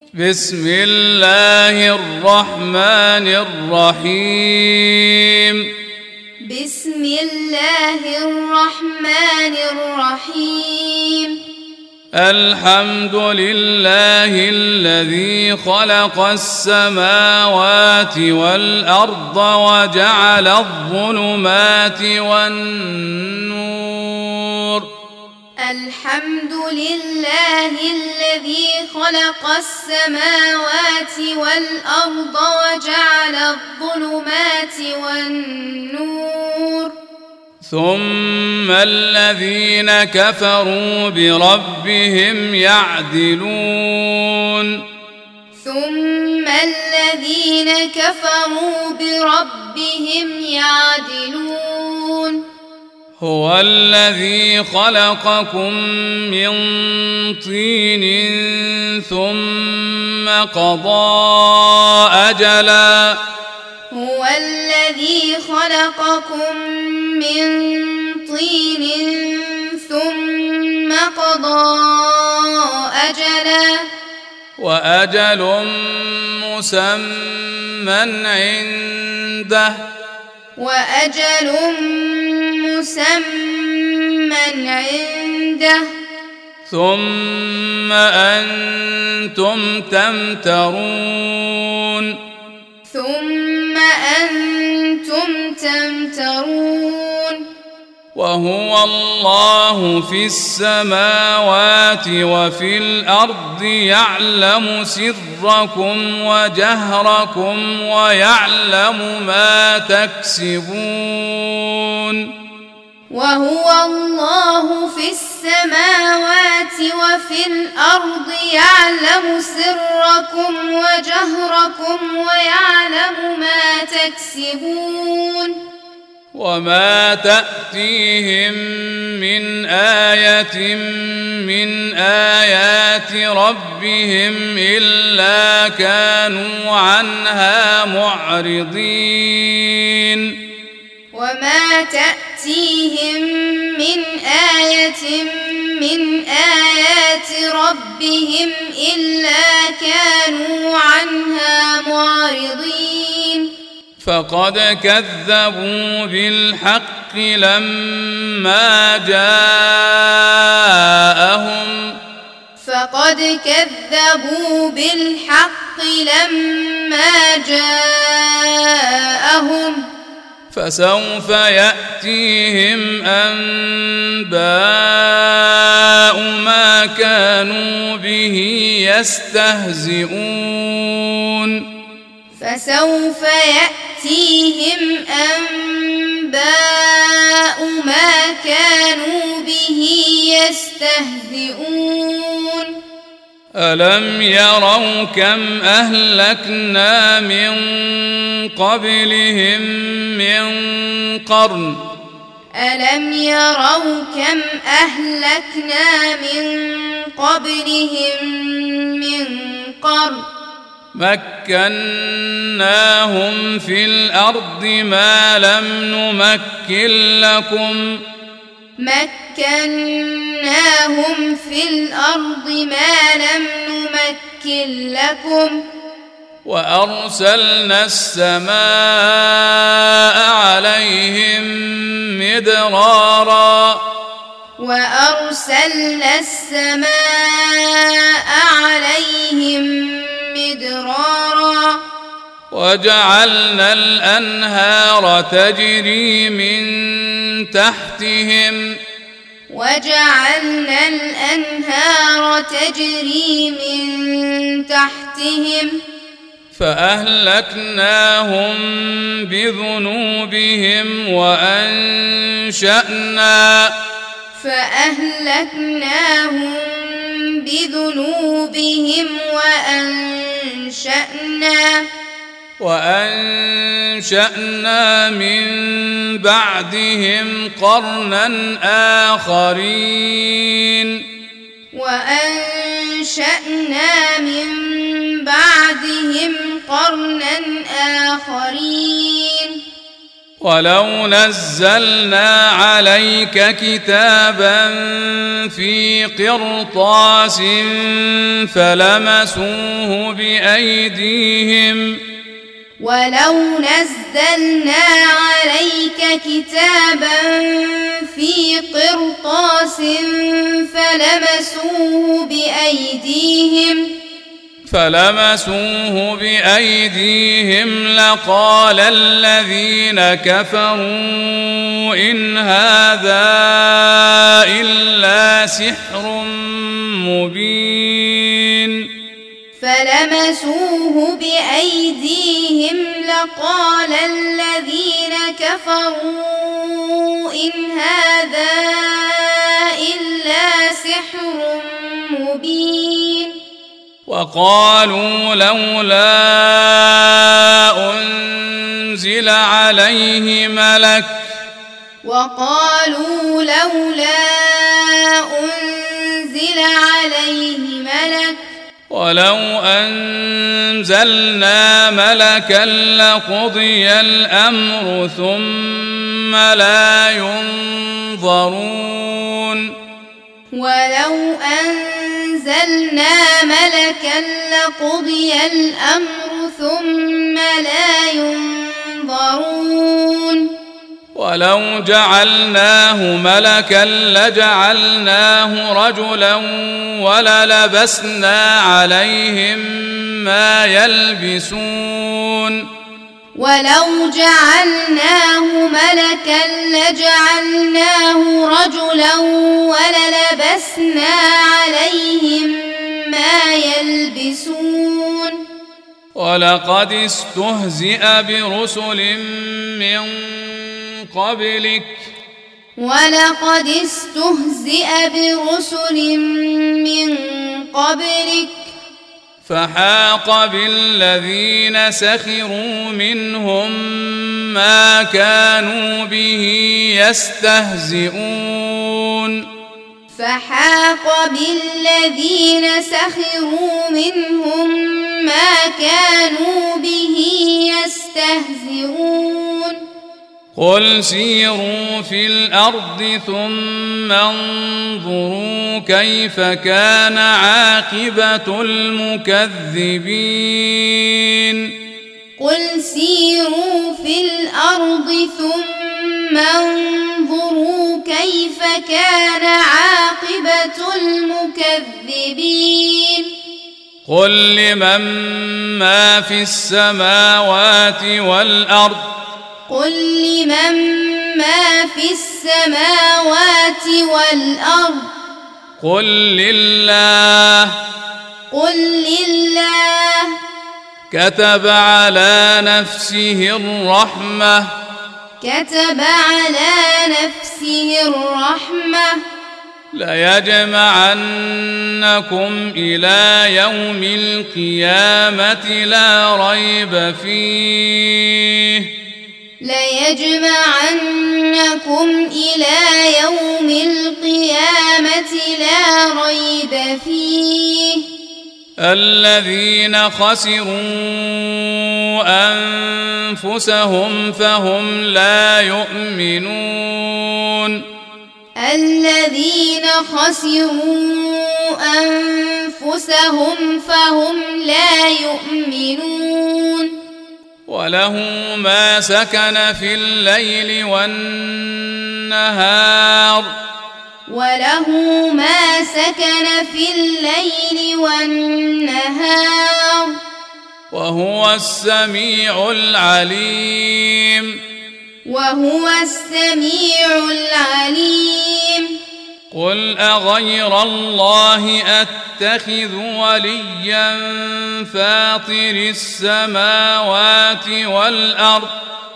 بسم الله الرحمن الرحيم بسم الله الرحمن الرحيم الحمد لله الذي خلق السماوات والأرض وجعل الظلمات والنور الحمد لله الذي خلق السماوات والأرض وجعل الظلمات والنور ثم الذين كفروا بربهم يعدلون ثم الذين كفروا بربهم يعدلون هو الذي خلقكم من طين ثم قضى أجلا هو الذي خلقكم من طين ثم قضى أجلا وأجل مسمى عنده وأجل مسمى عنده ثم أنتم تمترون وهو الله في السماوات وفي الأرض يعلم سركم وجهركم ويعلم ما تكسبون وهو الله في السماوات وفي الأرض يعلم سركم وجهركم ويعلم ما تكسبون وما تأتيهم من آية من آيات ربهم إلا كانوا عنها معرضين وما تأتيهم من آية من آيات ربهم إلا كانوا عنها معرضين فقد كذبوا بالحق لما جاءهم فسوف يأتيهم أنباء ما كانوا به يستهزئون فسوف يأتيهم أنباء ما كانوا به يستهزئون ألم يروا كم أهلكنا من قبلهم من قرن ألم يروا كم أهلكنا من قبلهم من قرن مكناهم في الأرض ما لم نمكن لكم وأرسلنا السماء عليهم مدرارا وجعلنا الأنهار تجري من تحتهم فأهلكناهم بذنوبهم وأنشأنا من بعدهم قرنا آخرين ولو نزلنا عليك كتابا في قرطاس فلمسوه بأيديهم ولو نزلنا عليك كتابا في قرطاس فلمسوه بأيديهم لقال الذين كفروا إن هذا إلا سحر مبين فلمسوه بأيديهم لقال الذين كفروا إن هذا إلا سحر مبين وقالوا لولا أنزل عليه ملك ولو أنزلنا ملكا لقضي الأمر ثم لا ينظرون ولو أنزلنا ملكا لقضي الأمر ثم لا ينظرون ولو جعلناه ملكا لجعلناه رجلا وللبسنا عليهم ما يلبسون ولو جعلناه ملكا لجعلناه رجلا وللبسنا عليهم ما يلبسون ولقد استهزئ برسل من قبلك فحاق بالذين سخروا منهم ما كانوا به يستهزئون قل سيروا في الأرض ثم انظروا كيف كان عاقبة المكذبين قل سيروا في الأرض ثم انظروا كيف كان عاقبة المكذبين قل لمن ما في السماوات والأرض قل لله كتب على نفسه الرحمة ليجمعنكم إلى يوم القيامة لا ريب فيه الذين خسروا أنفسهم فهم لا يؤمنون وله ما سكن في الليل والنهار وهو السميع العليم قل أغير الله أتخذ وليا فاطر السماوات والأرض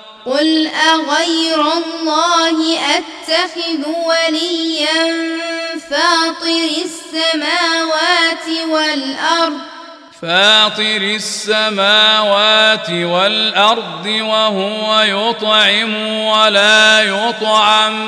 وهو يطعم ولا يطعم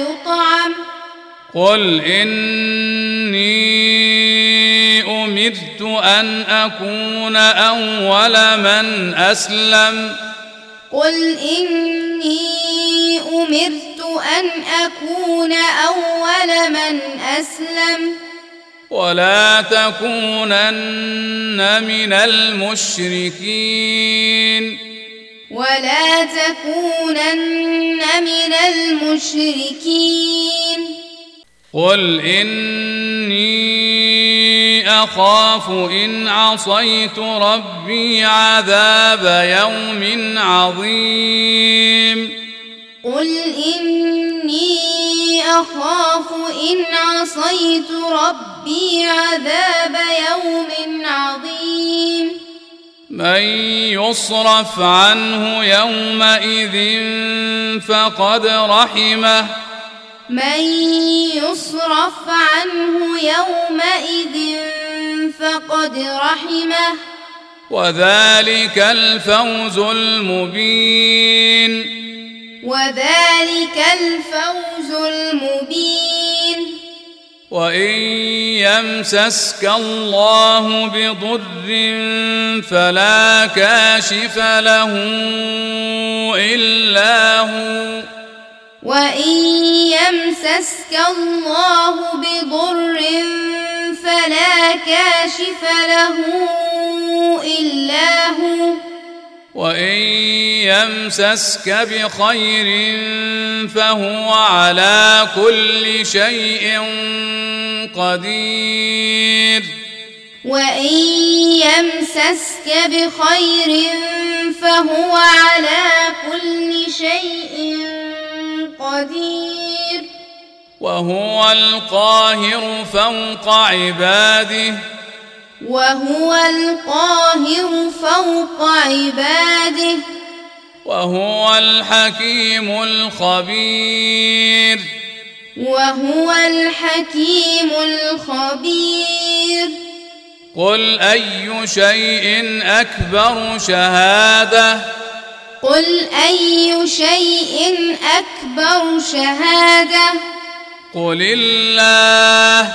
قل إني أمرت أن أكون أول من أسلم قل إني أمرت أن أكون أول من أسلم ولا تكونن من المشركين قل إني أخاف إن عصيت ربي عذاب يوم عظيم قل إني أخاف إن عصيت ربي عذاب يوم عظيم من يصرف عنه يومئذ فقد رحمه من يصرف عنه يومئذ فقد رحمه وذلك الفوز المبين وإن يمسسك الله بضر فلا كاشف له إلا هو وإن يمسسك الله بضر فلا كاشف له إلا هو وإن يمسسك بخير فهو على كل شيء قدير وإن يمسسك بخير فهو على كل شيء قدير وهو القاهر فوق عباده وهو الحكيم الخبير قل أي شيء أكبر شهادة قل الله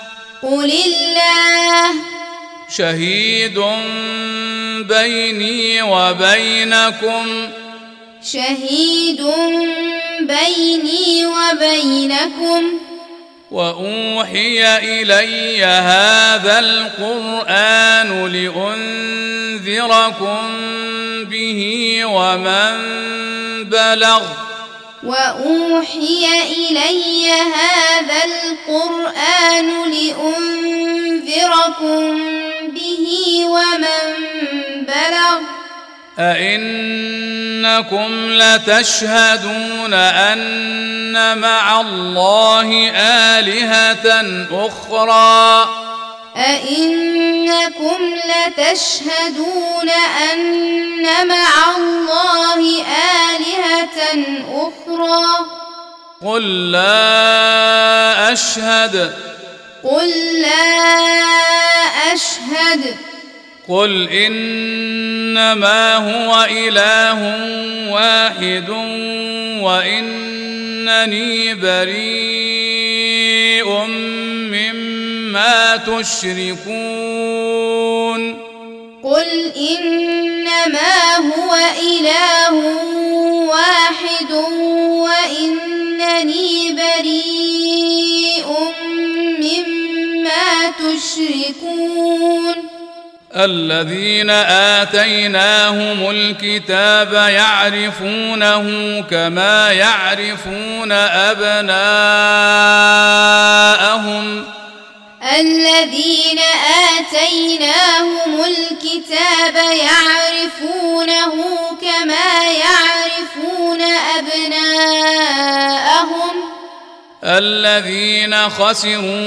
شهيد بيني وبينكم وأوحي إلي هذا القرآن لأنذركم به ومن بلغ أئنكم لتشهدون أن مع الله آلهة أخرى قل لا أشهد قل إنما هو إله واحد وإنني بريء مما تشركون قل إنما هو إله واحد وإنني بريء مما تشركون الذين آتيناهم الكتاب يعرفونه كما يعرفون أبناءهم الذين آتيناهم الكتاب يعرفونه كما يعرفون أبناءهم الذين خسروا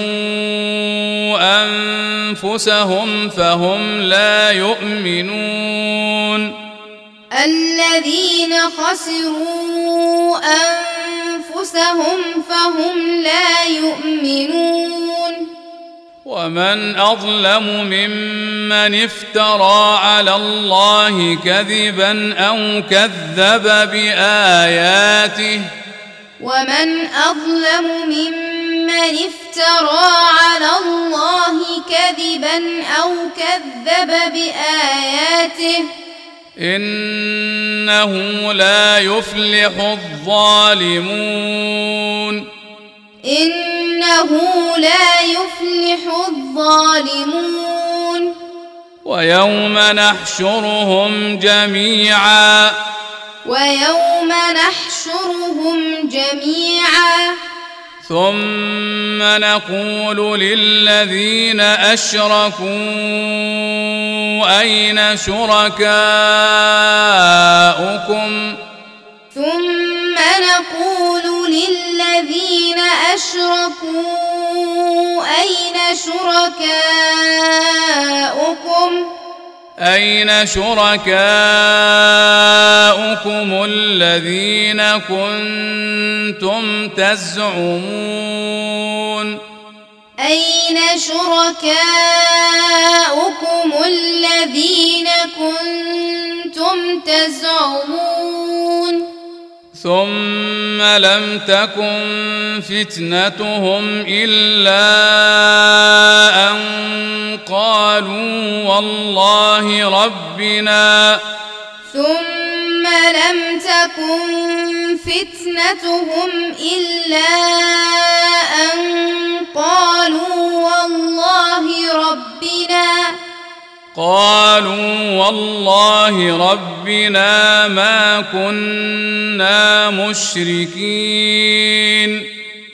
أنفسهم فهم لا يؤمنون الذين خسروا أنفسهم فهم لا يؤمنون ومن أظلم ممن افترى على الله كذبا أو كذب بآياته ومن أظلم ممن افترى على الله كذبا كذبا أو كذب بآياته إنه لا يفلح الظالمون إنه لا يفلح الظالمون ويوم نحشرهم جميعا ثم نقول للذين أشركوا أين شركاؤكم أين شركاؤكم الذين كنتم تزعمون ثم لم تكن فتنتهم إلا أن قالوا والله ربنا قالوا والله ربنا ما كنا مشركين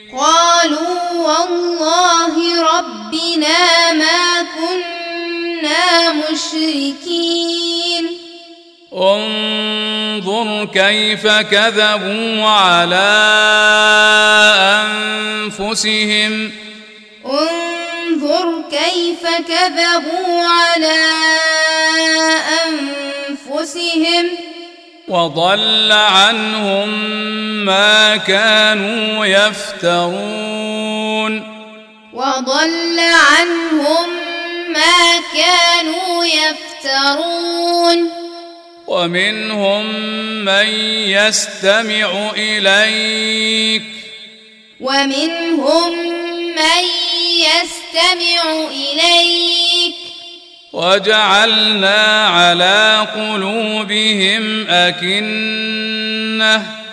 انظر كيف كذبوا على أنفسهم وضل عنهم ما كانوا يفترون ومنهم من يستمع إليك وجعلنا على قلوبهم أكنة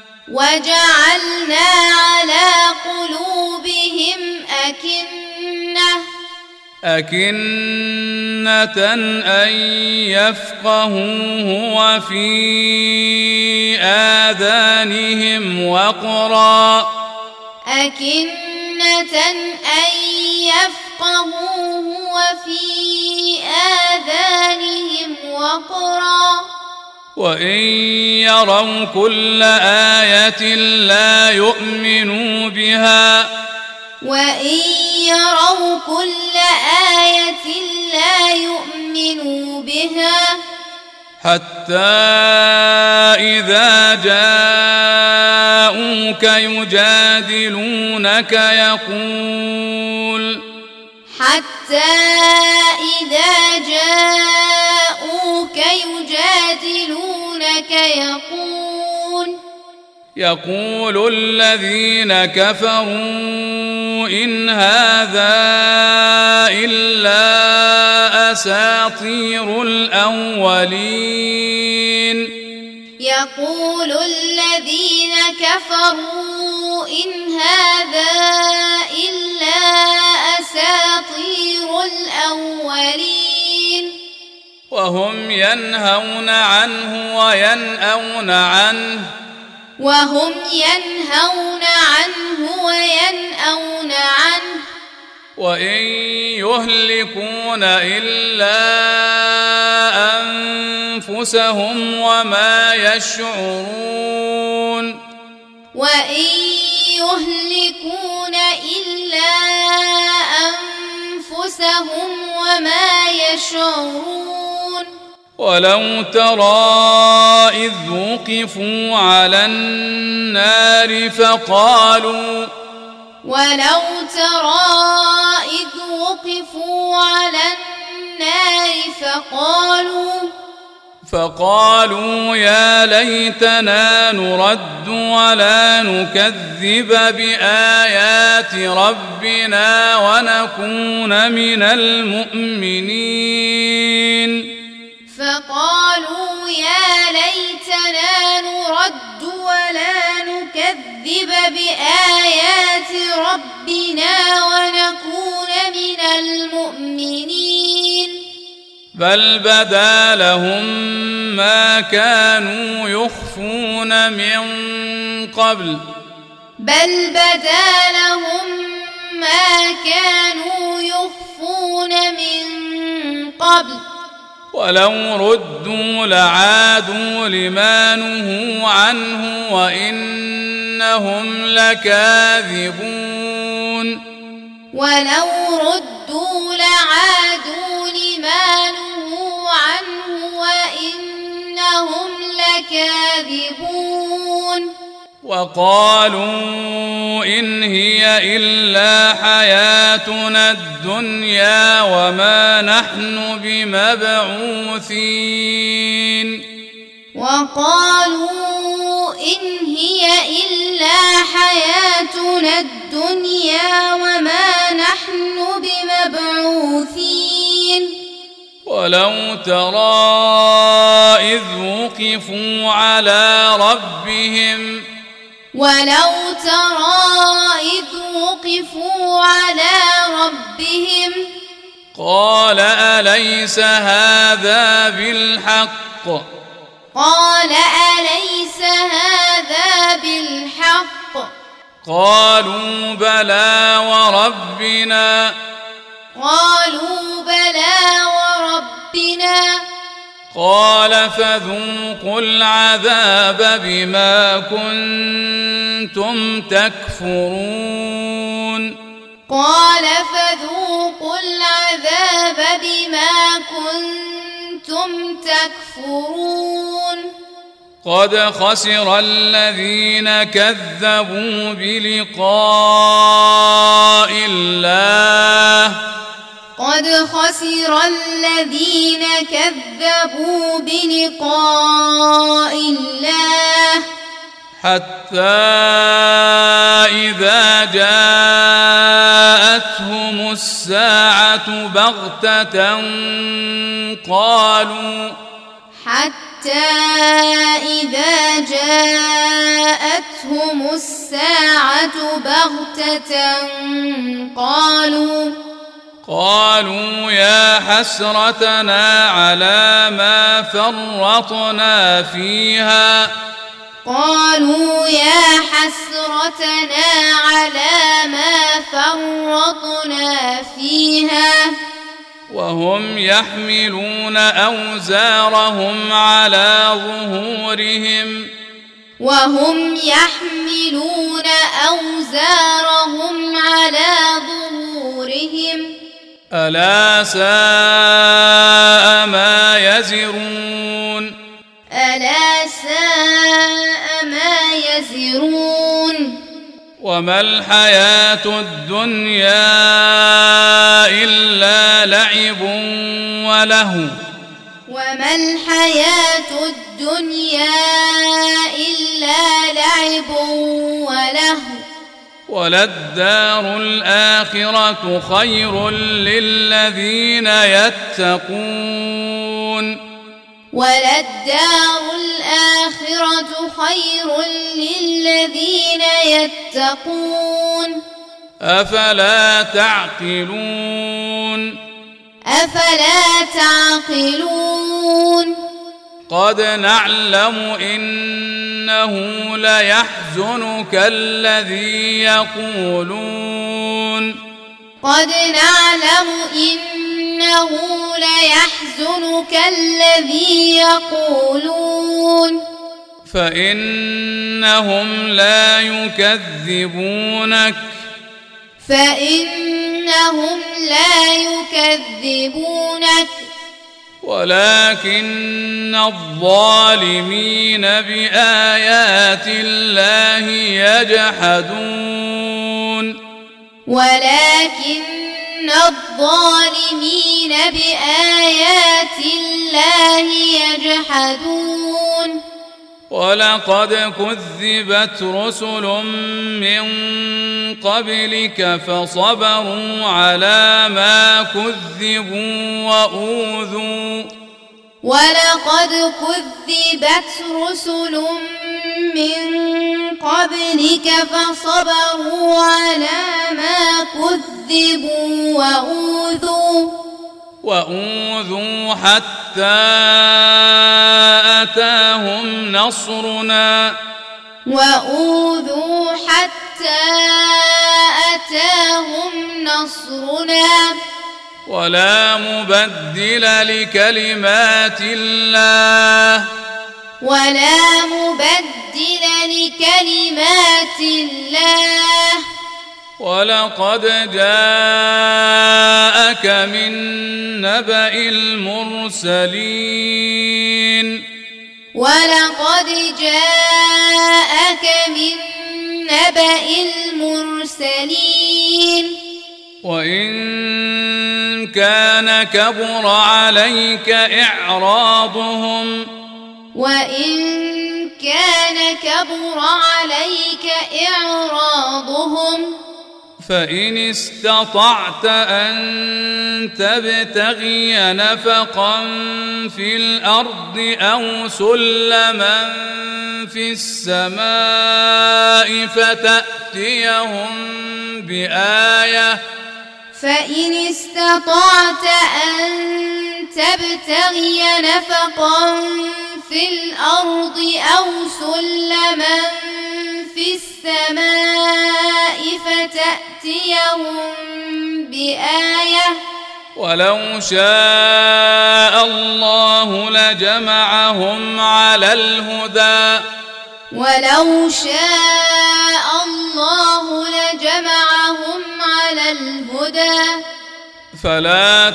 أن يفقهوه وفي آذانهم وقرا وإن يروا كل آية لا يؤمنوا بها حتى إذا جاءوك يجادلونك يقول الذين كفروا إن هذا إلا أساطير الأولين وهم ينهون عنه وينأون عنه وإن يهلكون إلا أنفسهم وما يشعرون ولو ترى إذ وقفوا على النار فقالوا يا ليتنا نرد ولا نكذب بآيات ربنا ونكون من المؤمنين. فقالوا يا ليتنا نرد ولا نكذب بآيات ربنا ونكون من المؤمنين. بل بدا لهم ما كانوا يخفون من قبل. بل بدا لهم ما كانوا يخفون من قبل. ولو ردوا لعادوا لما نهوا عنه وإنهم لكاذبون. ولو ردوا لعادوا لما نهوا عنه وإنهم لكاذبون. وقالوا إن هي إلا حياتنا الدنيا وما نحن بمبعوثين. وقالوا إن هي إلا حياتنا الدنيا وما نحن بمبعوثين. ولو ترى إذ وقفوا على ربهم. ولو ترى إذ وقفوا على ربهم. قال أليس هذا بالحق. قال أليس هذا بالحق. قالوا بلى وربنا. قالوا بلى وربنا. قال فذوقوا العذاب بما كنتم تكفرون. قال فذوقوا العذاب بما كنتم تكفرون. قد خسر الذين كذبوا بلقاء الله. قد خسر الذين كذبوا بلقاء الله. حتى إذا جاءتهم الساعة بغتة قالوا. حتى إذا جاءتهم الساعة بغتة قالوا يا حسرتنا على ما فرطنا فيها. قالوا يا حسرتنا على ما فرطنا فيها. وهم يحملون أوزارهم على ظهورهم. وهم يحملون أوزارهم على ظهورهم. ألا ساء ما يزرون. ألا ساء ما يزرون. وما الحياة الدنيا إلا لعب ولهو. وما الحياة الدنيا إلا لعب ولهو. وللدار الآخرة خير للذين يتقون. وللدار الآخرة خير للذين يتقون. أفلا تعقلون. أفلا تعقلون. قد نعلم إنه ليحزنك الذي يقولون. قد نعلم إنه ليحزنك الذي يقولون. فإنهم لا يكذبونك. فإنهم لا يكذبونك. ولكن الظالمين بآيات الله يجحدون. ولكن الظالمين بآيات الله يجحدون ولقد كذبت رسل من قبلك فصبروا على ما كذبوا وأوذوا ولقد كذبت رسل من قبلك فصبروا على ما كذبوا وأوذوا حتى أتاهم نصرنا ولا مبدل لكلمات الله ولقد جاءك من نبأ المرسلين وإن كان كبر عليك إعراضهم فإن استطعت أن تبتغي نفقا في الأرض أو سلما في السماء فتأتيهم بآية ولو شاء الله لجمعهم على الهدى فلا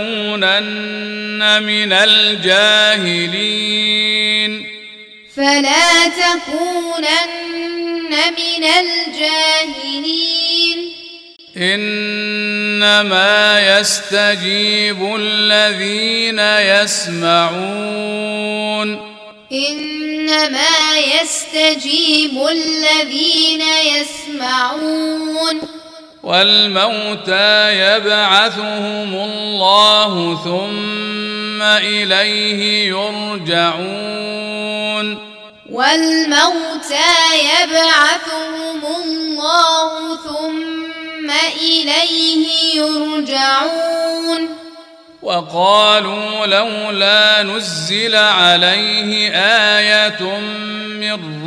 تكونن من الجاهلين إنما يستجيب الذين يسمعون والموتى يبعثهم الله ثم إليه يرجعون وقالوا لولا نزل عليه آية من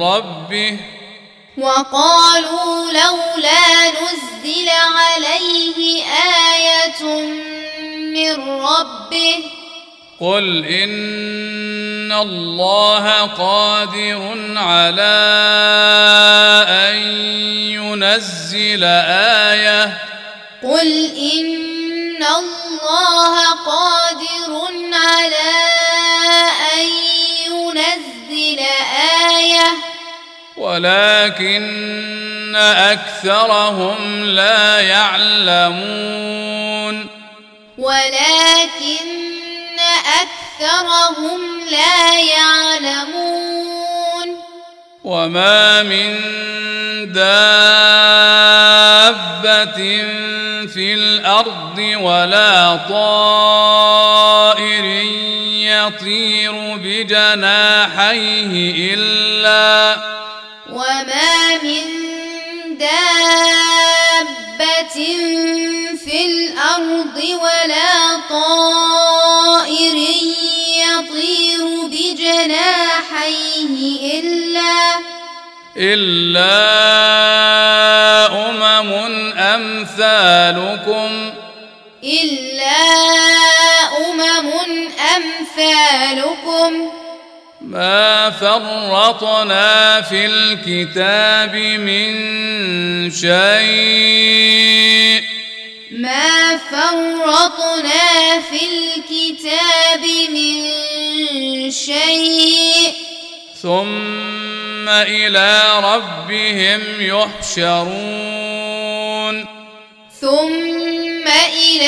ربه قل إن الله قادر على أن ينزل آية ولكن أكثرهم لا يعلمون وما من دابة في الأرض ولا طائر يطير بجناحيه إلا أمم أمثالكم ما فرطنا في الكتاب من شيء ثم إلى ربهم يحشرون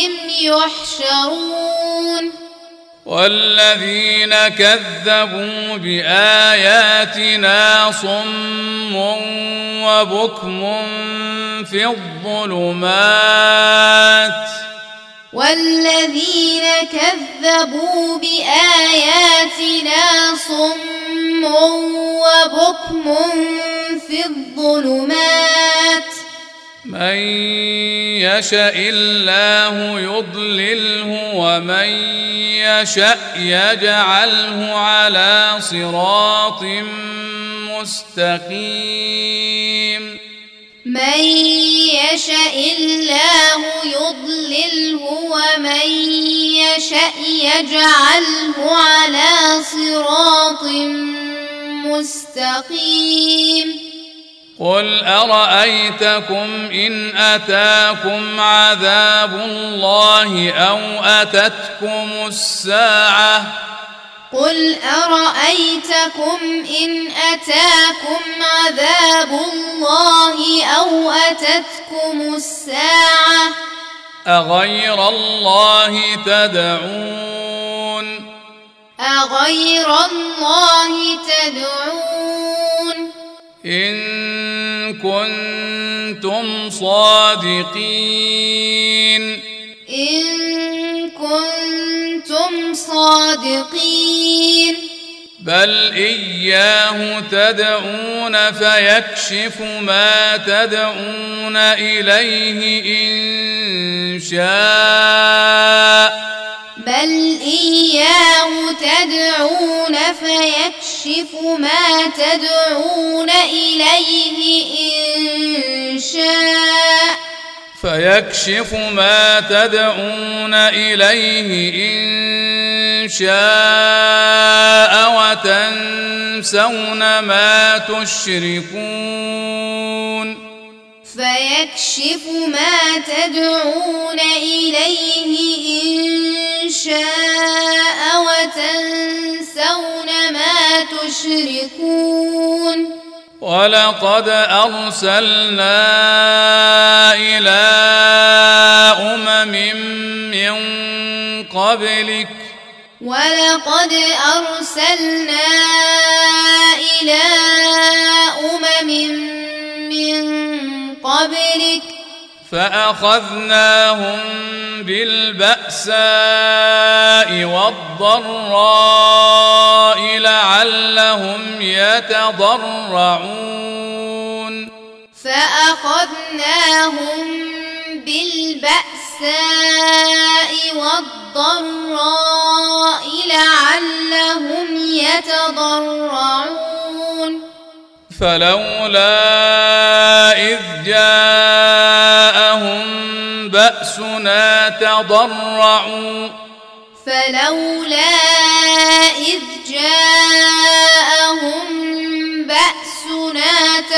يحشرون والذين كذبوا بآياتنا صم وبكم في الظلمات والذين كذبوا بآياتنا صم وبكم في الظلمات من يشاء الله يضلله ومن يشاء يجعله على صراط مستقيم من يشاء الله يضلله ومن يشاء يجعله على صراط مستقيم قل أرأيتكم إن أتاكم عذاب الله أو أتتكم الساعة قل أرأيتكم إن أتاكم عذاب الله أو أتتكم الساعة أغير الله تدعون أغير الله تدعون إن كنتم صادقين إن كنتم صادقين بل إياه تدعون فيكشف ما تدعون إليه إن شاء بل إياه تدعون فيكشف ما تدعون إليه إن شاء فيكشف ما تدعون إليه إن شاء وتنسون ما تشركون فيكشف ما تدعون إليه إن شاء وتنسون ما تشركون ولقد أرسلنا إلى من قبلك ولقد أرسلنا إلى من قبلك فأخذناهم بالبأساء والضراء لعلهم يتضرعون فأخذناهم بالبأساء والضراء لعلهم يتضرعون فلولا إذ جاءهم بأسنا تضرعوا فلولا إذ جاءهم بأسنا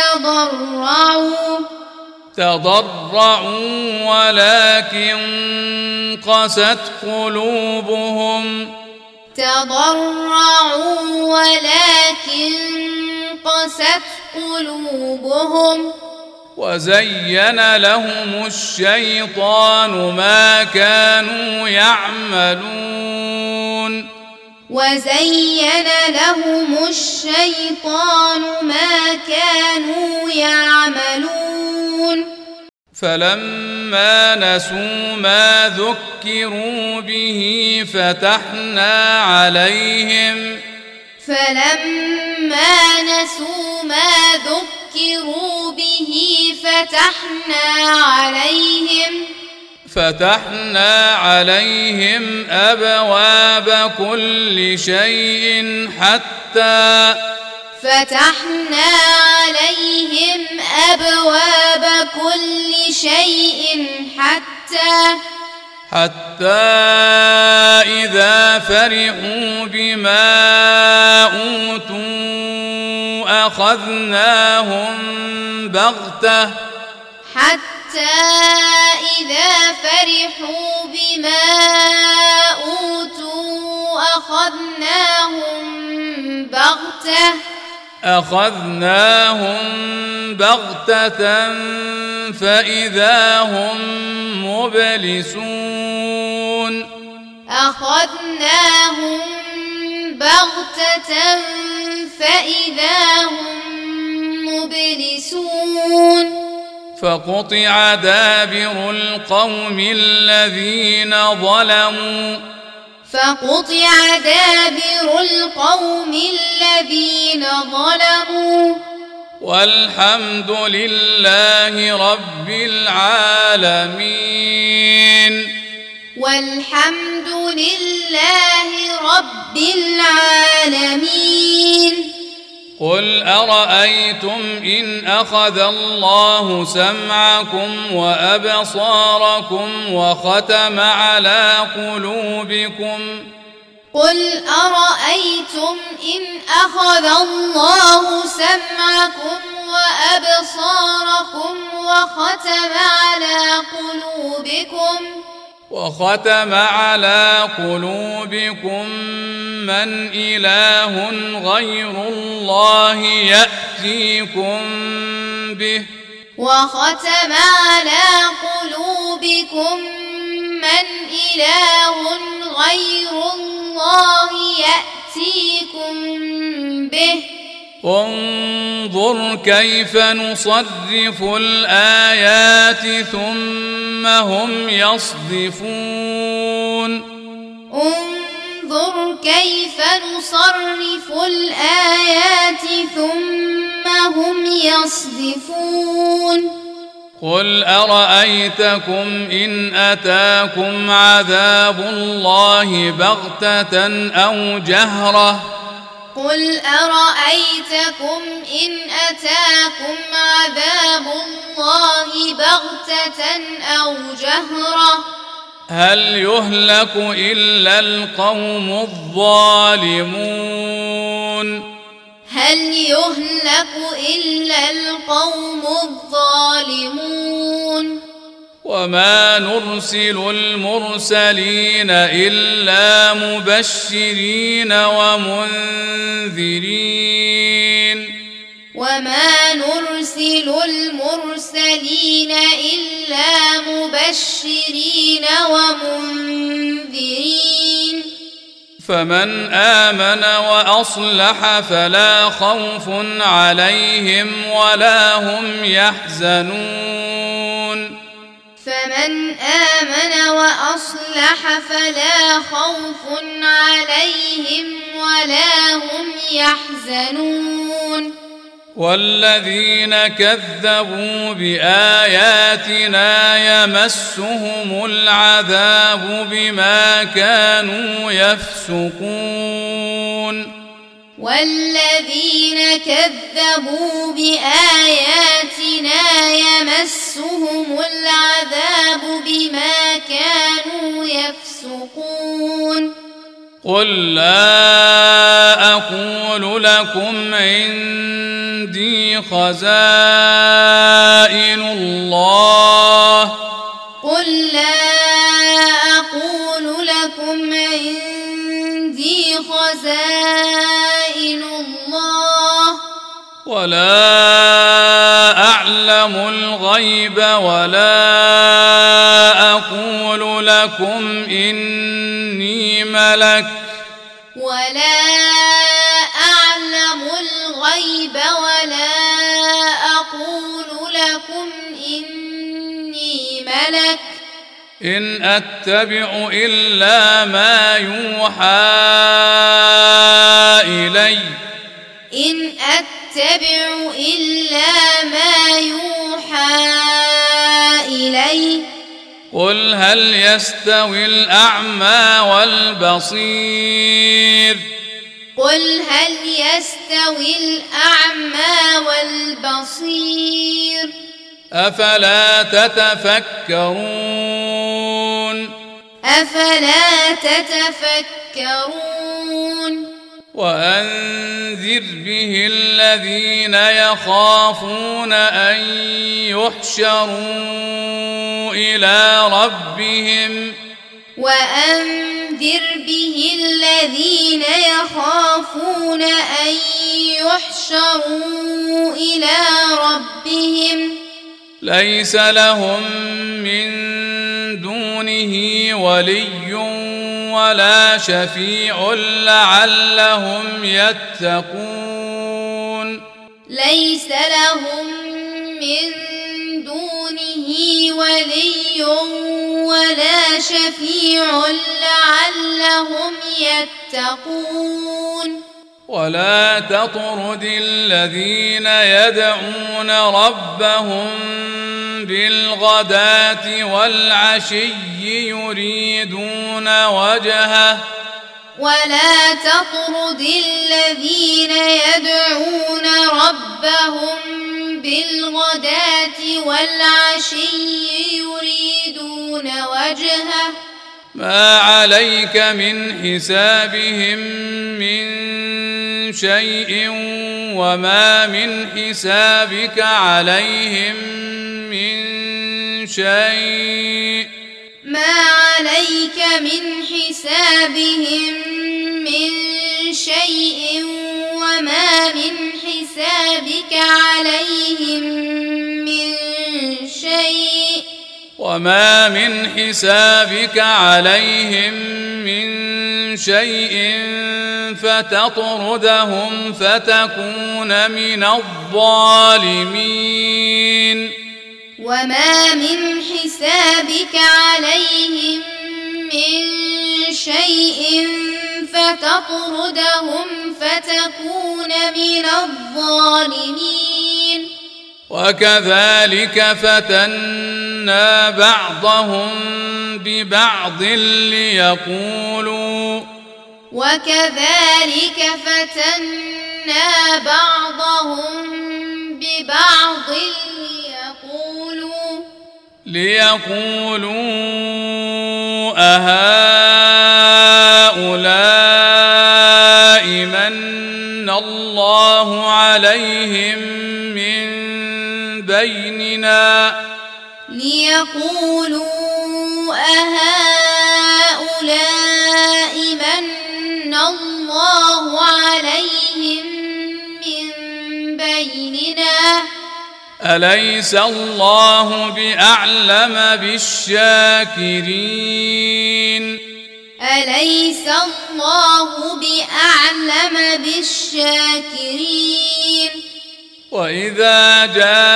تضرعوا ولكن قست قلوبهم وزين لهم الشيطان ما كانوا يعملون فلما نسوا ما ذكروا به فتحنا عليهم فتحنا عليهم أبواب كل شيء حتى إذا فرحوا بما أوتوا أخذناهم بغتة فإذا هم مبلسون أخذناهم بغتة فإذا هم مبلسون فقطع دابر القوم الذين ظلموا والحمد لله رب العالمين قل أرأيتم إن أخذ الله سمعكم وأبصاركم وختم على قلوبكم من إله غير الله يأتيكم به انظر كيف نصرف الآيات ثم هم يصدفون قل أرأيتكم إن أتاكم عذاب الله بغتة أو جهرة هل يهلك إلا القوم الظالمون وما نرسل المرسلين إلا مبشرين ومنذرين فمن آمن وأصلح فلا خوف عليهم ولا هم يحزنون والذين كذبوا بآياتنا يمسهم العذاب بما كانوا يفسقون قل لا أقول لكم عندي خزائن الله ولا أعلم الغيب ولا أقول لكم إني ملك إن أتبع إلا ما يوحى إلي قل هل يستوي الأعمى والبصير أفلا تتفكرون وأنذر به الذين يخافون أن يحشروا إلى ربهم ليس لهم من دونه ولي ولا شفيع لعلهم يتقون ليس لهم من دونه ولي ولا شفيع لعلهم يتقون ولا تطرد الذين يدعون ربهم بالغداة والعشي يريدون وجهه ولا تطرد الذين يدعون ربهم بالغداة والعشي يريدون وجهه ما عليك من حسابهم من شيء وما من حسابك عليهم من شيء ما عليك من حسابهم من شيء وما من حسابك عليهم من شيء وما من حسابك عليهم من شيء فتطردهم فتكون من الظالمين وما من حسابك عليهم من شيء فتطردهم فتكون من الظالمين وكذلك فتنا بعضهم ببعض ليقولوا ببعض ليقولوا أهؤلاء من الله عليهم من بيننا أهؤلاء من الله عليهم من بيننا أليس الله بأعلم بالشاكرين أليس الله بأعلم بالشاكرين وإذا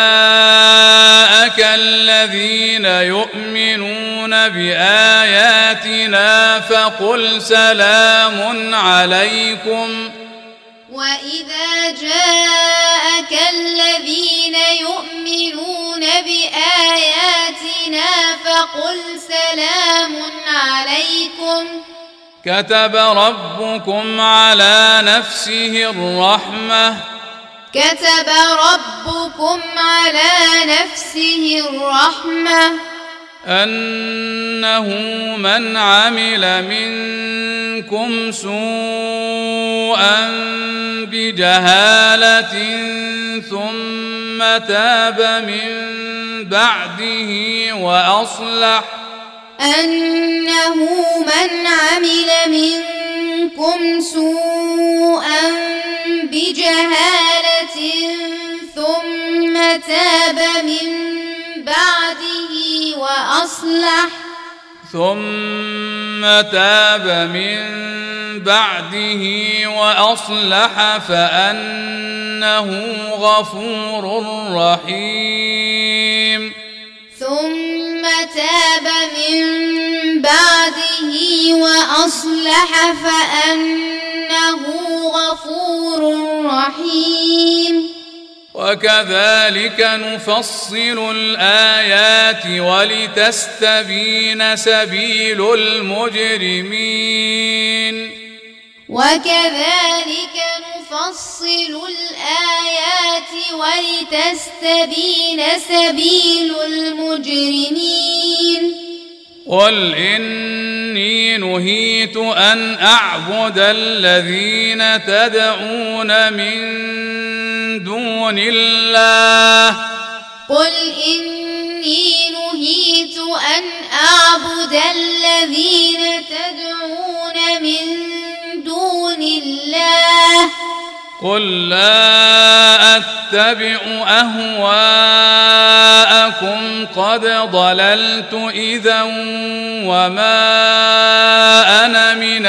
جاءك الذين يؤمنون بآياتنا فقل سلام عليكم وإذا جاءك الذين يؤمنون بآياتنا فقل سلام عليكم كتب ربكم على نفسه الرحمة أنه من عمل منكم سوءا بجهالة ثم تاب من بعده وأصلح فأنه غفور رحيم ثم تاب من بعده وأصلح فأنه غفور رحيم وكذلك نفصل الآيات ولتستبين سبيل المجرمين قل إني نهيت أن أعبد الذين تدعون من دون الله قل لا أتبع أهواءكم قد ضللت إذا وما أنا من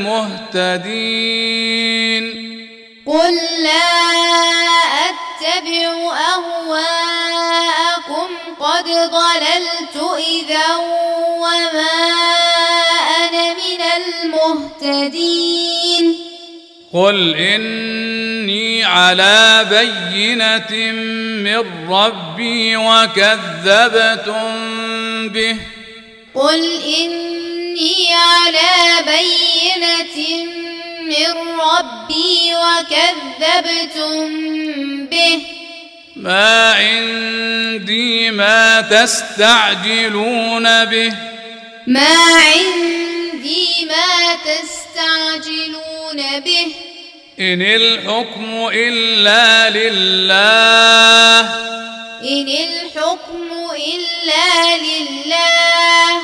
المهتدين قل لا أتبع أهواءكم قد ضللت إذا وما أنا من المهتدين قل إني على بينة من ربي وكذبتم به قل إني على بينة من ربي وكذبتم به ما عندي ما تستعجلون به ما عندي ما تستعجلون به إن الحكم إلا لله إن الحكم إلا لله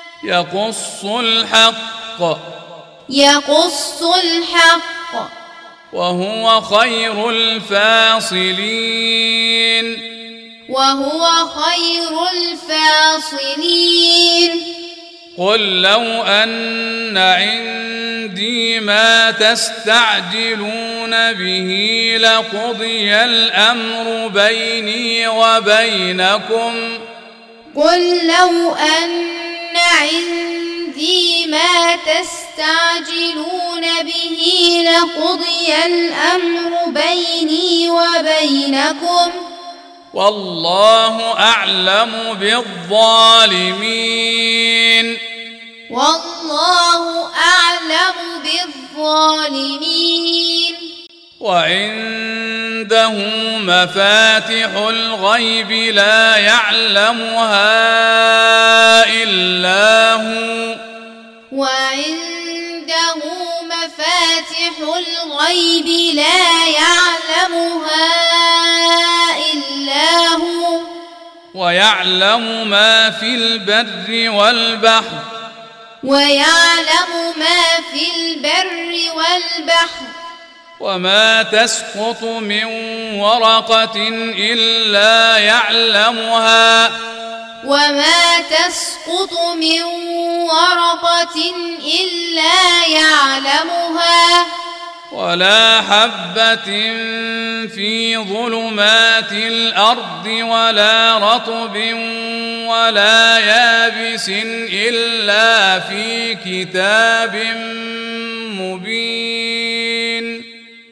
يقص الحق وهو خير الفاصلين قل لو أن عندي ما تستعجلون به لقضي الأمر بيني وبينكم قل لو أن عندي ما تستعجلون به لقضي الأمر بيني وبينكم والله أعلم بالظالمين وعنده مفاتح الغيب لا يعلمها إلا هو ويعلم ما في البر والبحر وما تسقط من ورقة إلا يعلمها ولا حبة في ظلمات الأرض ولا رطب ولا يابس إلا في كتاب مبين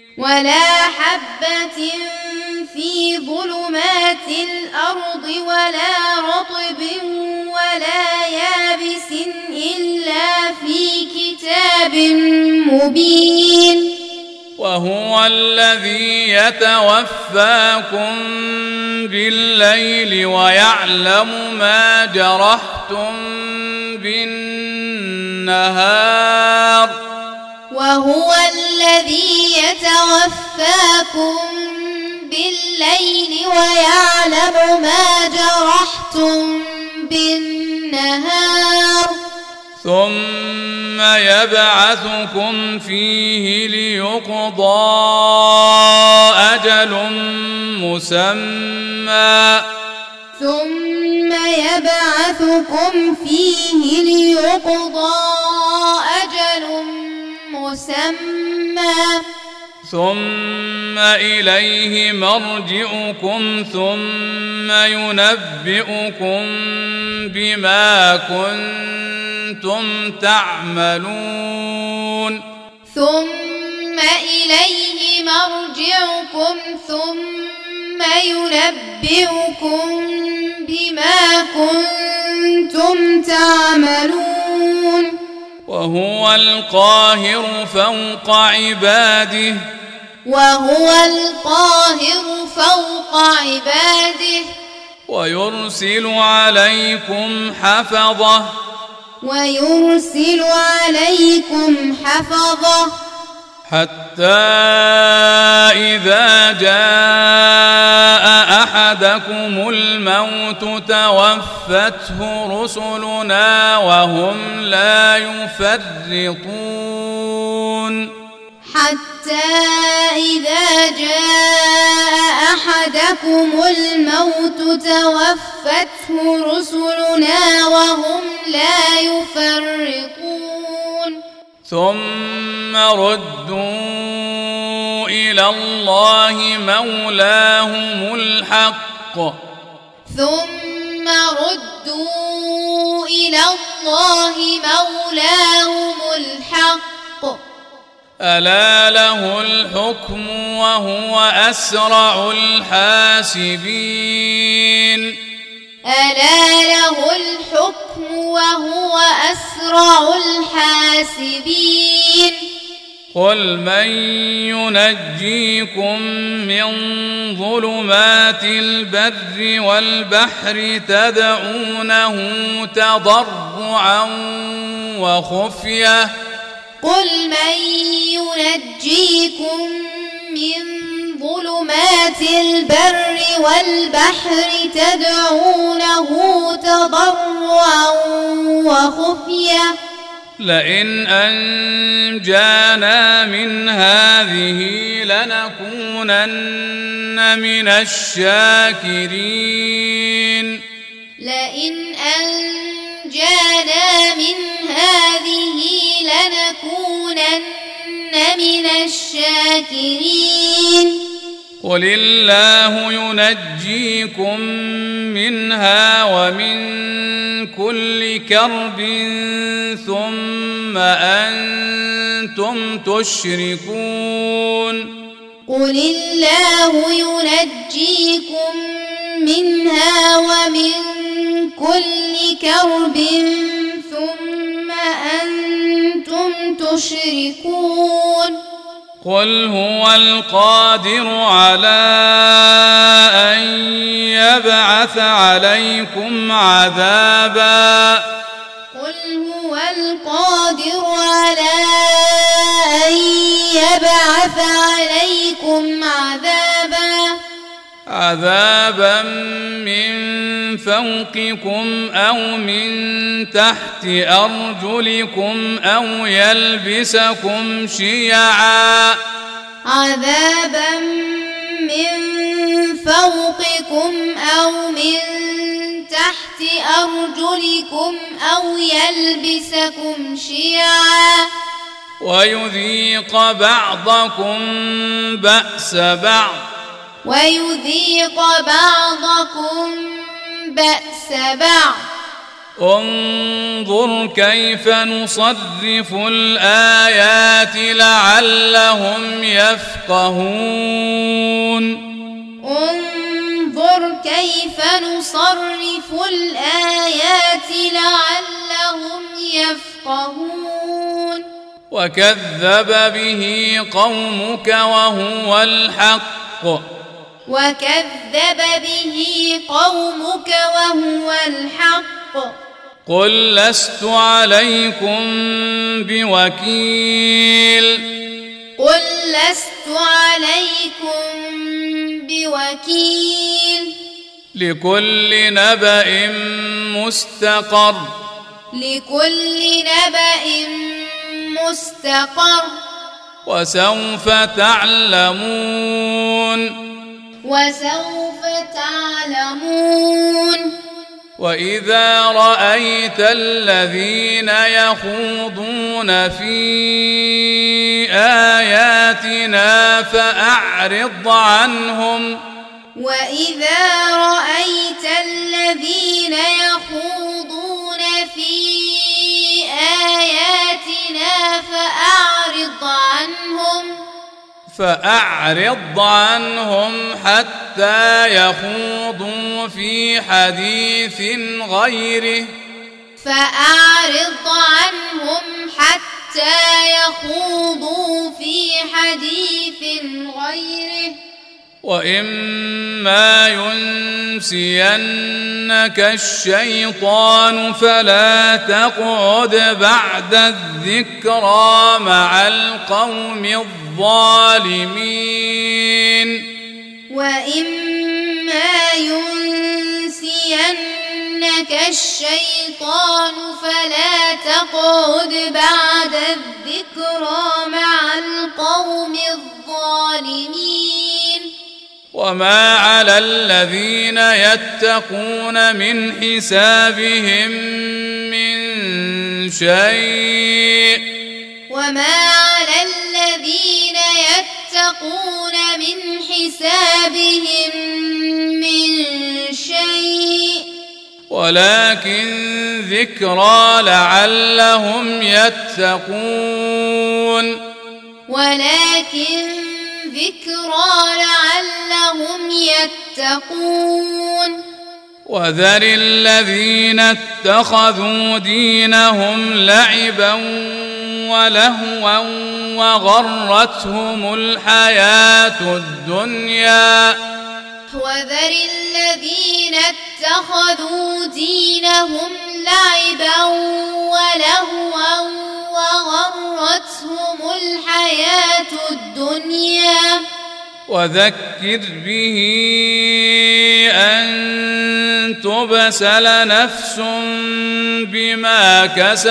وهو الذي يتوفاكم بالليل ويعلم ما جرحتم بالنهار ثم يبعثكم فيه ليقضى أجل مسمى ثم إليه مرجعكم ثم ينبئكم بما كنتم تعملون وهو القاهر فوق عباده ويرسل عليكم حفظة حتى إذا جاء أحدكم الموت توفته رسلنا وهم لا يفرطون حتى إذا جاء أحدكم الموت توفته رسلنا وهم لا يفرطون ثم ردوا إلى الله مولاهم الحق ألا له الحكم وهو أسرع الحاسبين قل من ينجيكم من ظلمات البر والبحر تدعونه تضرعا وخفية لئن أنجانا من هذه لنكونن من الشاكرين قل الله ينجيكم منها ومن كل كرب ثم أنتم تشركون قل هو القادر على أن يبعث عليكم عذابا عذابا من فوقكم أو من تحت أرجلكم أو يلبسكم شيعا ويذيق بعضكم بأس بعض انظر كيف نصرف الآيات لعلهم يفقهون وكذب به قومك وهو الحق قل لست عليكم بوكيل لكل نبأ مستقر وسوف تعلمون وإذا رأيت الذين يخوضون في آياتنا فأعرض عنهم حتى يخوضوا في حديث غيره وإما ينسينك الشيطان فلا تقعد بعد الذكرى مع القوم الظالمين ينسينك الشيطان فلا تقعد بعد الذكرى مع القوم الظالمين وما على الذين يتقون من حسابهم من شيء وما على الذين يتقون من حسابهم من شيء ولكن ذكرى لعلهم يتقون وذر الذين اتخذوا دينهم لعبا ولهوا وغرتهم الحياة الدنيا وذكر به أن تبسل نفس بما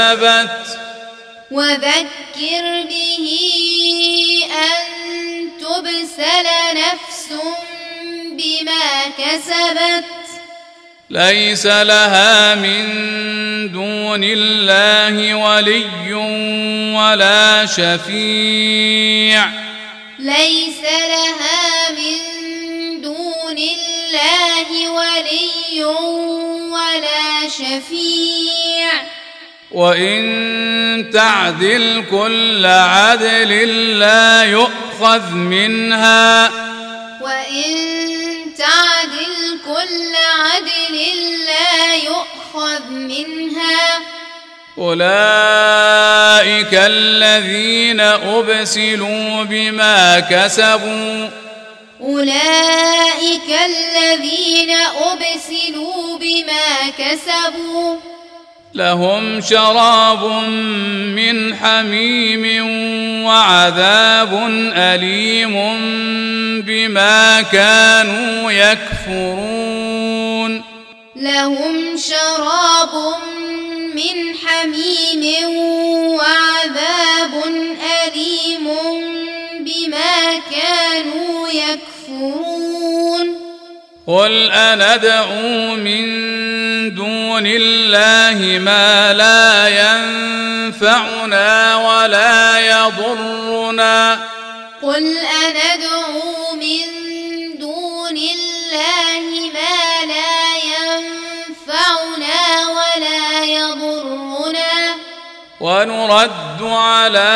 كسبت ليس لها من دون الله ولي ولا شفيع وإن تعدل كل عدل لا يؤخذ منها أولئك الذين أبسلوا بما كسبوا لهم شراب من حميم وعذاب أليم بما كانوا يكفرون قل أندعو من دون الله ما لا ينفعنا ولا يضرنا ونرد على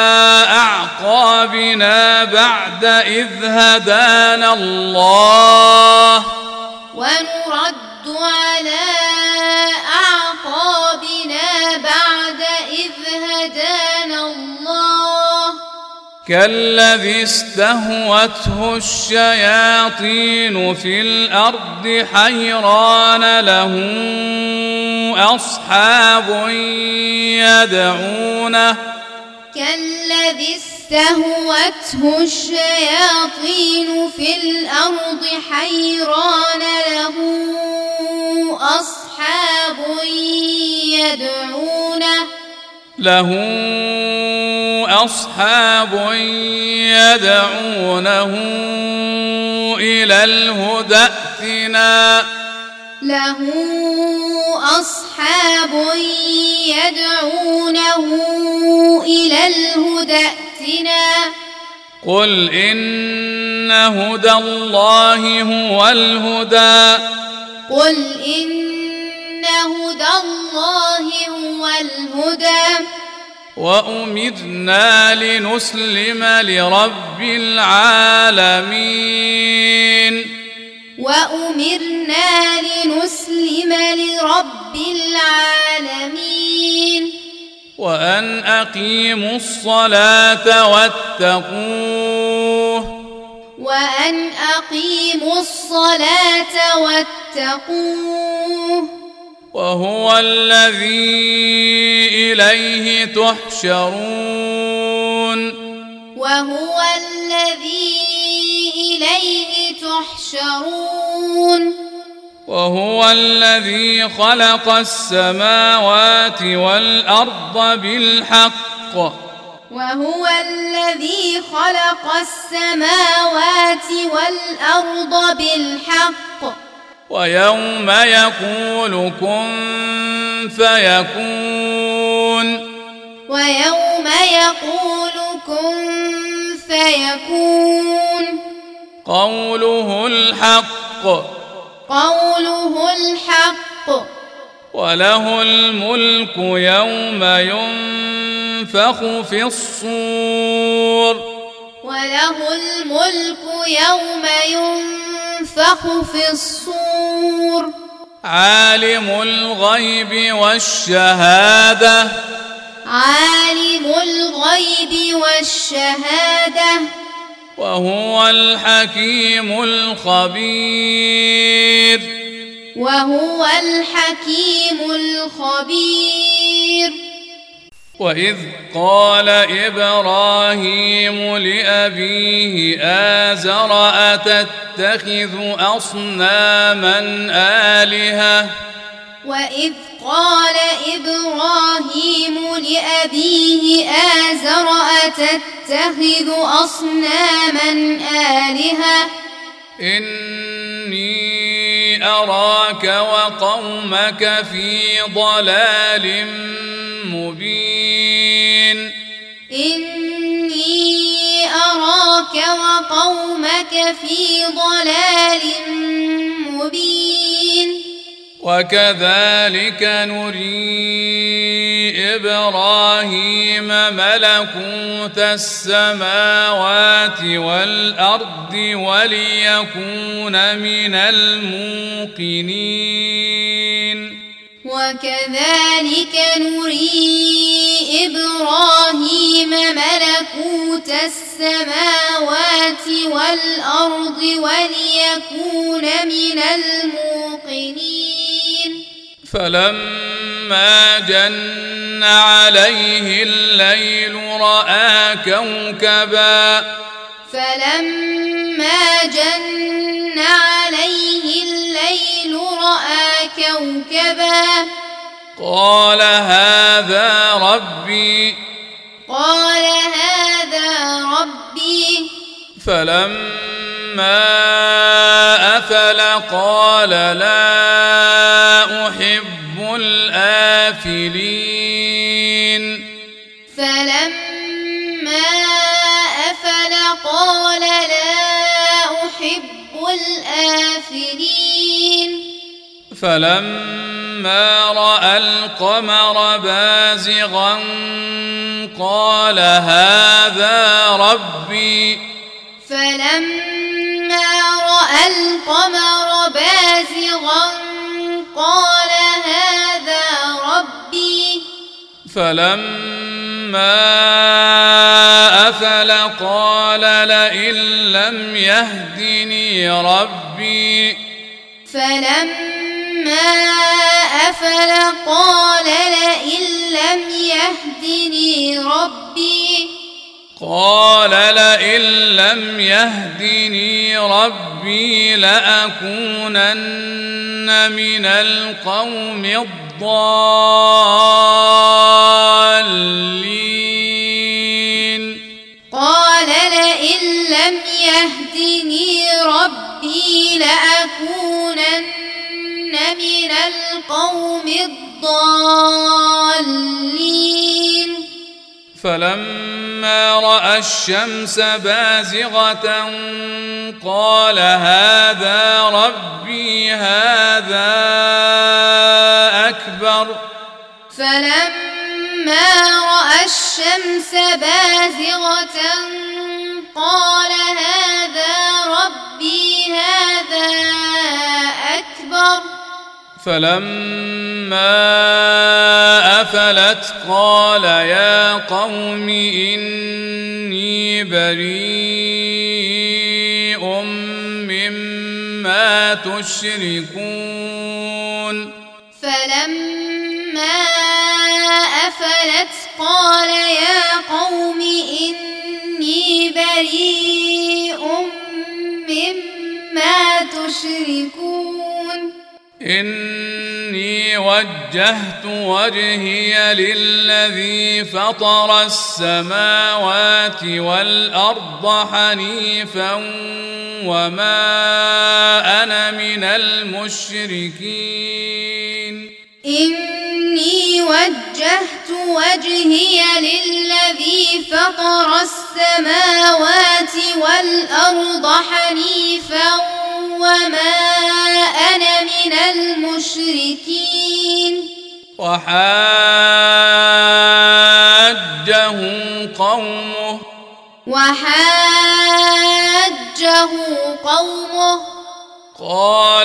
أعقابنا بعد إذ هدانا الله كالذي استهوته الشياطين في الأرض حيران له أصحاب يدعونه إلى الهدى ائتنا قل إن هدى الله هو الهدى وأمرنا لنسلم لرب العالمين وأن أقيموا الصلاة واتقوه وهو الذي إليه تحشرون وهو الذي خلق السماوات والأرض بالحق وهو الذي خلق السماوات والأرض بالحق ويوم يقول كن فيكون ويوم يقول كن فيكون قوله الحق وله الملك يوم ينفخ في الصور عالم الغيب والشهادة وهو الحكيم الخبير وإذ قال إبراهيم لأبيه آزر أتتخذ أصناما آلهة وإذ قال إبراهيم لأبيه آزر أتتخذ أصناما آلهة إني أراك وقومك في ضلال مبين وكذلك نري إبراهيم ملكوت السماوات والأرض وليكون من الموقنين وكذلك نري إبراهيم ملكوت السماوات والأرض وليكون من الموقنين فلما جن عليه الليل رأى كوكبا قال هذا ربي فلما أفل قال لا أحب الآفلين فلما رأى القمر بازغا قال هذا ربي فلما أفل قال لئن لم يهدني ربي لأكونن من القوم الضالين فلما رأى الشمس بازغة قال هذا ربي هذا أكبر فلما أفلت قال يا قوم إني بريء مما تشركون فلما أفلت قال يا قوم إني بريء مما تشركون إني وجهت وجهي للذي فطر السماوات والأرض حنيفا وما أنا من المشركين إني وجهت وجهي للذي فطر السماوات والأرض حنيفا وما أنا من المشركين وحاجه قومه قال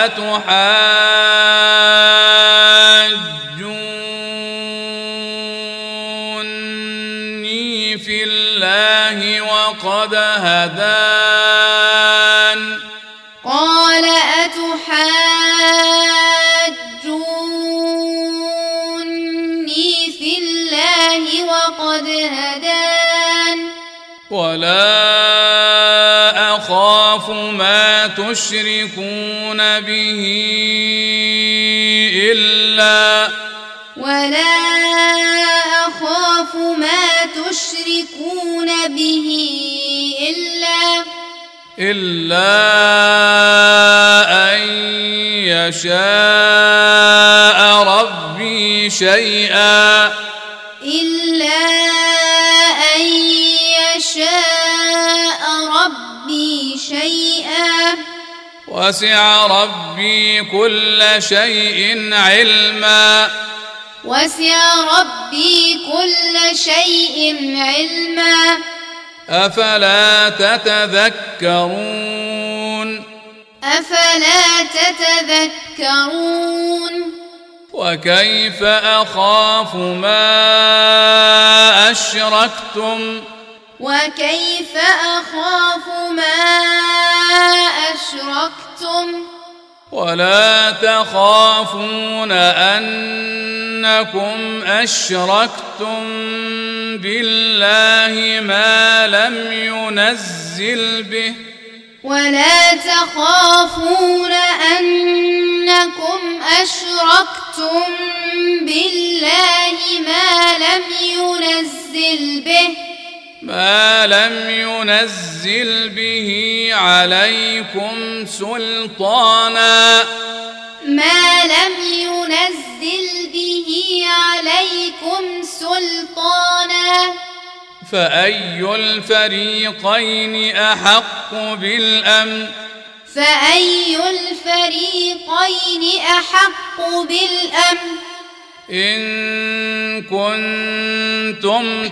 أتحاجوني في الله وقد هدان قال أتحاجوني في الله وقد هدان ولا أخاف ما تشركون به إلا أن يشاء ربي شيئا وسع ربي كل شيء علما أفلا تتذكرون وكيف أخاف ما أشركتم ولا تخافون أنكم أشركتم بالله ما لم ينزل به عليكم سلطانا فأي الفريقين أحق بالأمن إن كنتم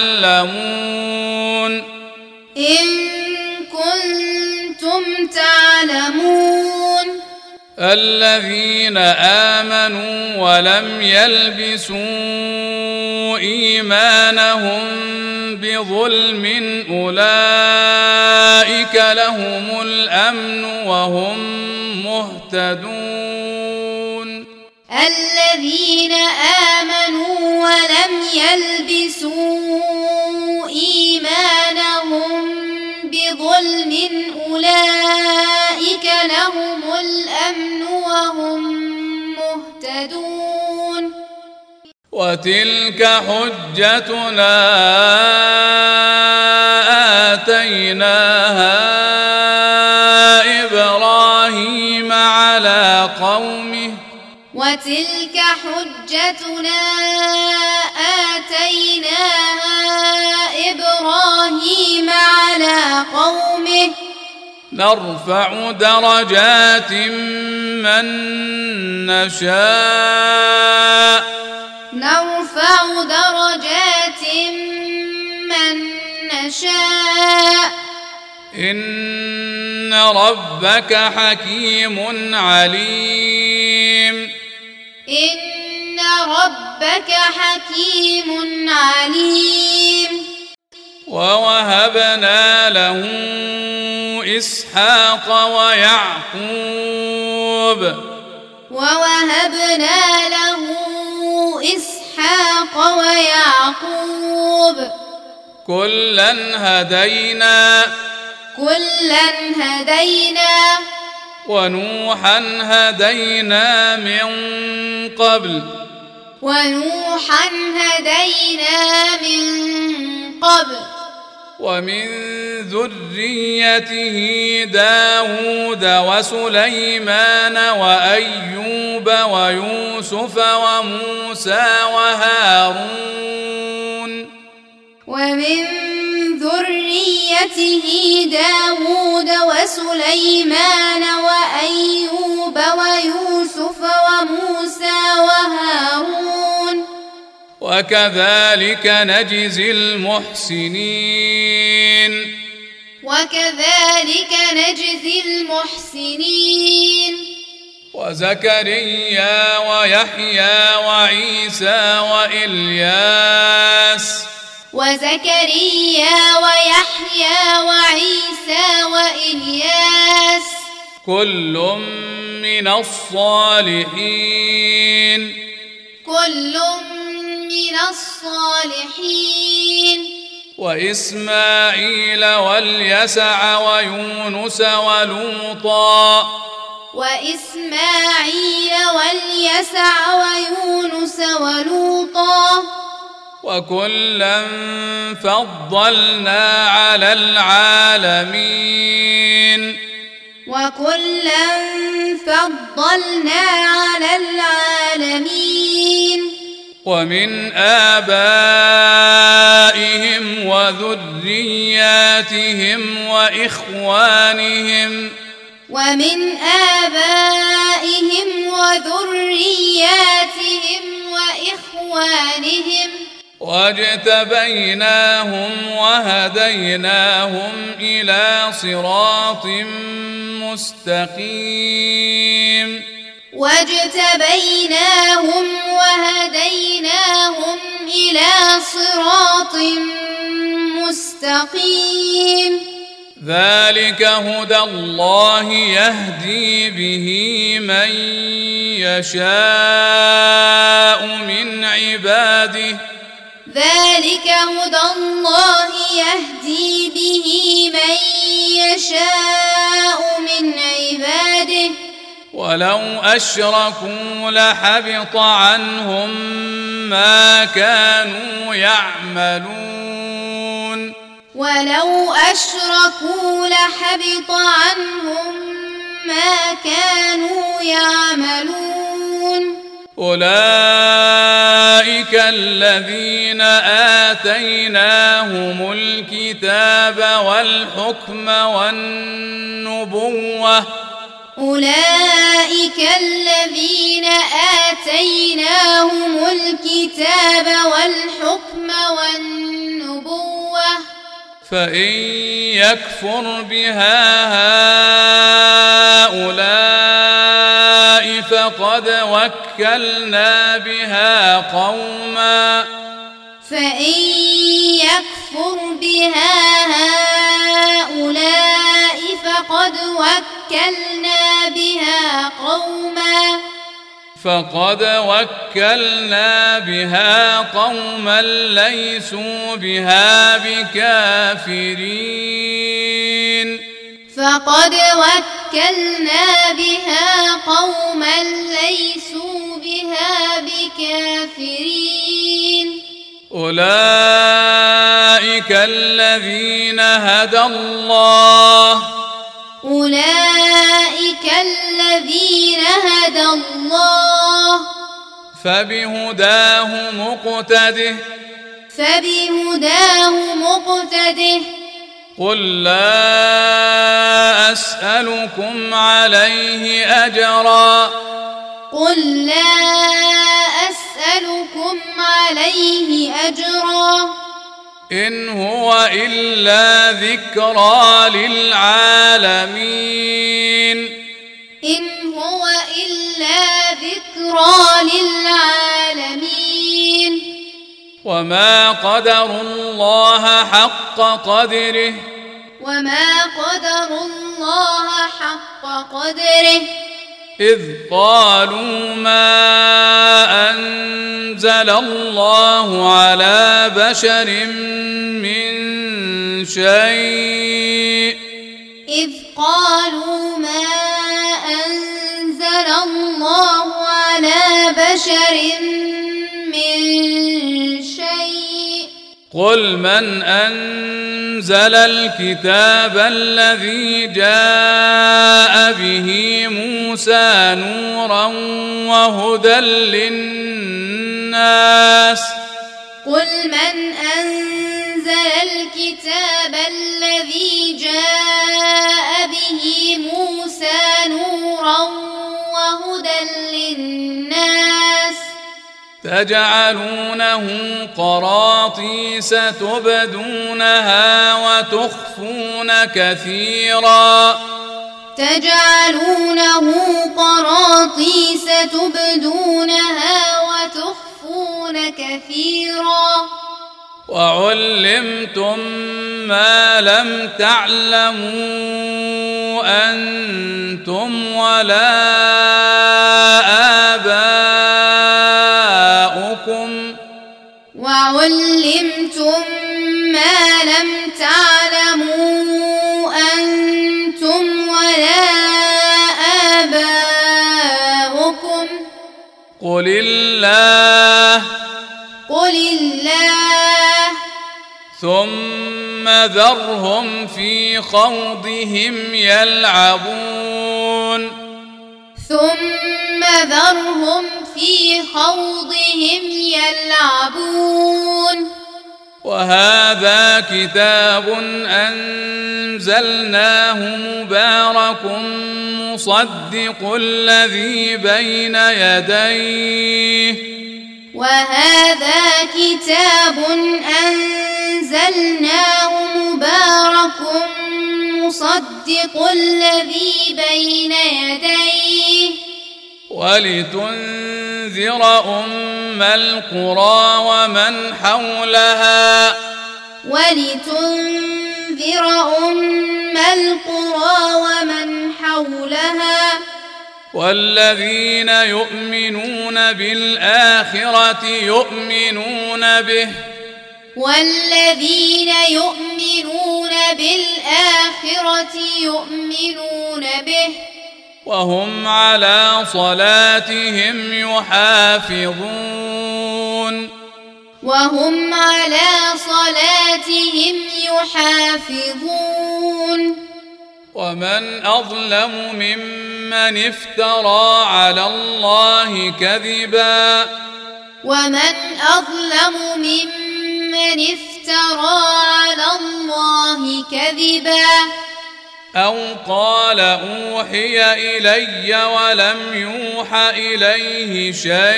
تعلمون الذين آمنوا ولم يلبسوا إيمانهم بظلم أولئك لهم الأمن وهم مهتدون الذين آمنوا ولم يلبسوا إيمانهم بظلم أولئك لهم الأمن وهم مهتدون وتلك حجتنا آتيناها إبراهيم على قومه نرفع درجات من نشاء إن ربك حكيم عليم ووهبنا له إسحاق ويعقوب كلا هدينا ونوحا هدينا من قبل ومن ذريته داود وسليمان وأيوب ويوسف وموسى وهارون وكذلك نجزي المحسنين وزكريا ويحيى وعيسى وإلياس كل من الصالحين وإسماعيل واليسع ويونس ولوطا وكلا فضلنا على العالمين ومن آبائهم وذرياتهم وإخوانهم واجتبيناهم وهديناهم إلى صراط مستقيم ذلك هدى الله يهدي به من يشاء من عباده ولو أشركوا لحبط عنهم ما كانوا يعملون أولئك الذين آتيناهم الكتاب والحكم والنبوة فإن يكفر بها هؤلاء فقد وكلنا بها قوما ليسوا بها بكافرين أولئك الذين هدى الله فبهداه مقتده قل لا أسألكم عليه أجرا إن هو إلا ذكرى للعالمين وما قدروا الله حق قدره إذ قالوا ما أنزل الله على بشر من شيء بشر من شيء قل من أنزل الكتاب الذي جاء به موسى نورا وهدى للناس قل من أنزل الكتاب الذي جاء به موسى نورا وهدى للناس تجعلونه قراطيس تبدونها وتخفون كثيرا تجعلونه قراطيس تبدونها وتخفون كثيرا وعلمتم ما لم تعلموا أنتم ولا آباؤكم وعلمتم ما لم تعلموا أنتم ولا آباؤكم قل الله ثم ذرهم في خوضهم يلعبون وهذا كتاب أنزلناه مبارك مصدق الذي بين يديه ولتنذر أم القرى ومن حولها والذين يؤمنون بالآخرة يؤمنون به وهم على صلاتهم يحافظون ومن أظلم ممن افترى على الله كذبا أو قال أوحي إلي ولم يوح إليه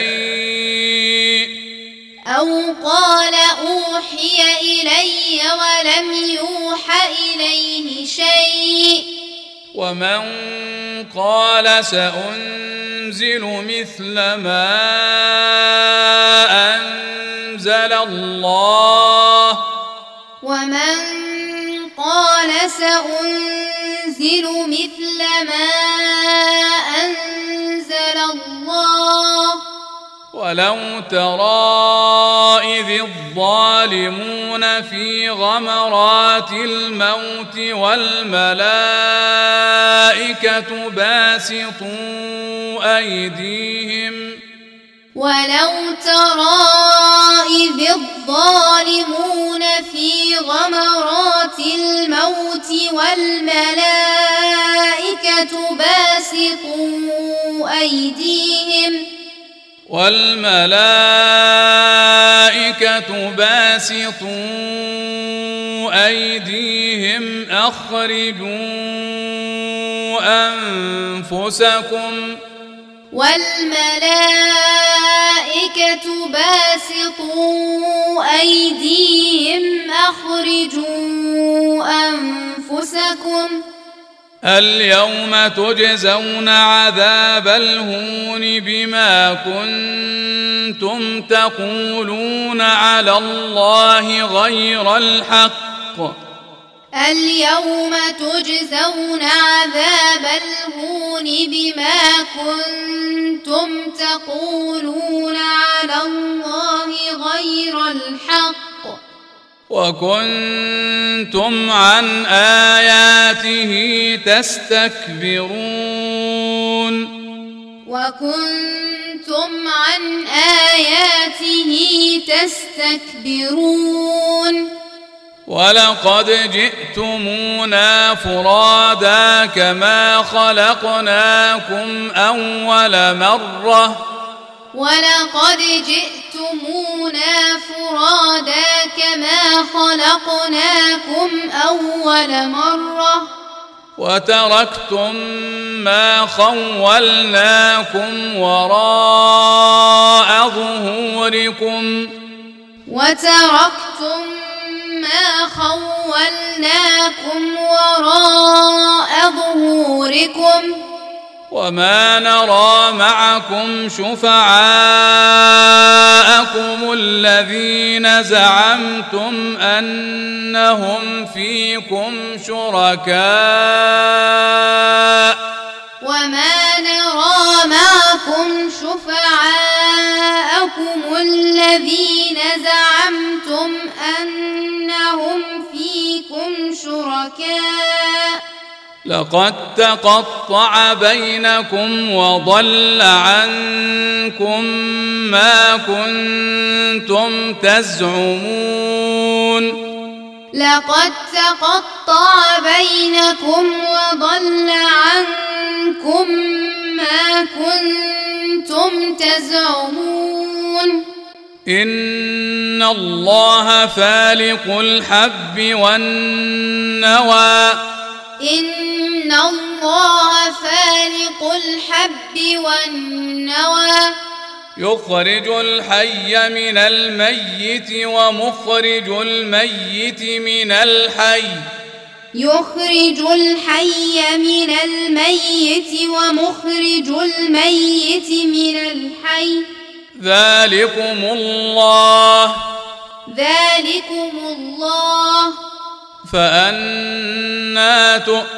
شيء ومن قال سأنزل مثل ما أنزل الله ولو ترى إذ الظالمون في غمرات الموت والملائكة باسطوا أيديهم أخرجوا أنفسكم اليوم تجزون عذاب الهون بما كنتم تقولون على الله غير الحق وكنتم عن آياته تستكبرون عن آياته تستكبرون ولقد جئتمونا فرادا كما خلقناكم أول مرة ولقد جئتمونا فرادا كما خلقناكم أول مرة وتركتم ما خولناكم وراء ظهوركم ما خولناكم وراء ظهوركم وما نرى معكم شفعاءكم الذين زعمتم أنهم فيكم شركاء وما نرى معكم شفعاءكم الذين زعمتم أنهم فيكم شركاء لقد تقطع بينكم وضل عنكم ما كنتم تزعمون لقد تقطع بينكم وضل عنكم ما كنتم تزعمون إن الله فالق الحب والنوى إن الله فالق الحب والنوى يخرج الحي من الميت ومخرج الميت من الحي يخرج الحي من الميت ومخرج الميت من الحي ذلكم الله فأنى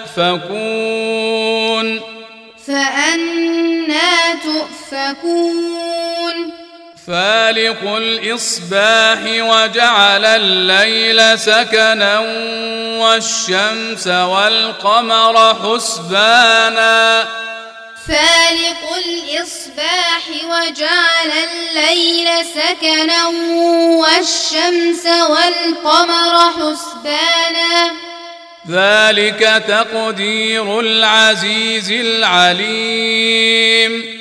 تؤفكون فالق الإصباح وجعل الليل سكنا والشمس والقمر حسبانا فالق الإصباح وجعل الليل سكنا والشمس والقمر حسبانا ذلك تقدير العزيز العليم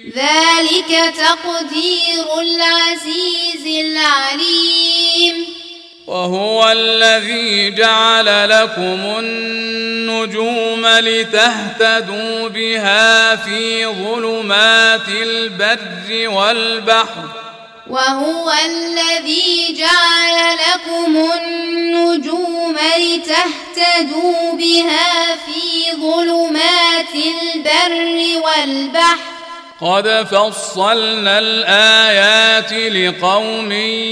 وهو الذي جعل لكم النجوم لتهتدوا بها في ظلمات البر والبحر وهو الذي جعل لكم النجوم لتهتدوا بها في ظلمات البر والبحر قد فصلنا الآيات لقوم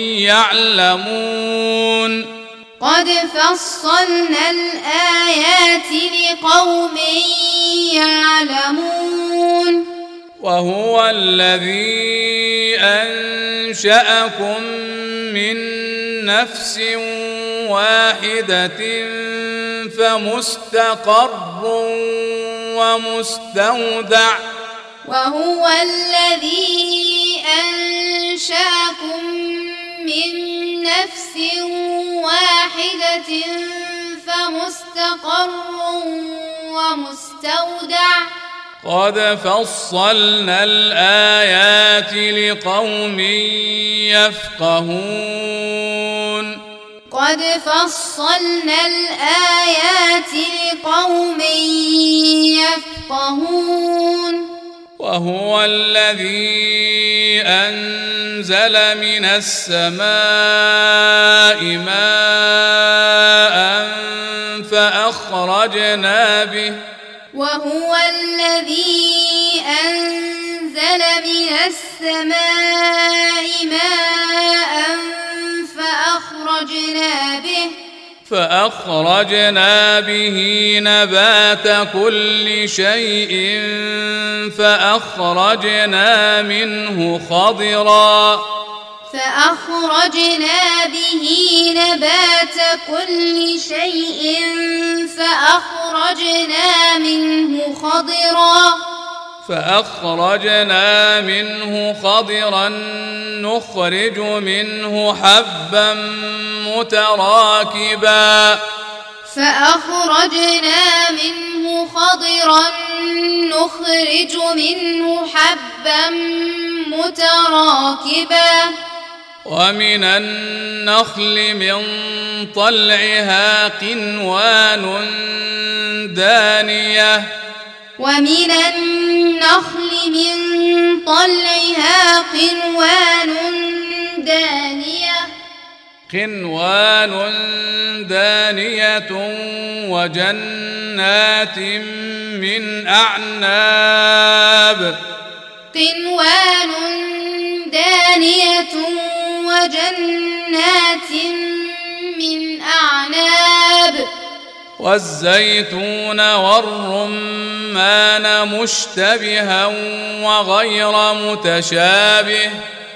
يعلمون وهو الذي أنشأكم من نفس واحدة فمستقر ومستودع وهو الذي أنشأكم من نفس واحدة فمستقر ومستودع قد فصلنا الآيات لقوم يفقهون وهو الذي أنزل من السماء ماء فأخرجنا فأخرجنا به نبات كل شيء فأخرجنا منه خضرا فأخرجنا منه خضرا نخرج منه حبا متراكبا فأخرجنا منه خضرا نخرج منه حبا متراكبا ومن النخل من طلعها قنوان دانية ومن النخل من طلعها قنوان دانية وجنات من أعناب والزيتون والرمان مشتبها وغير متشابه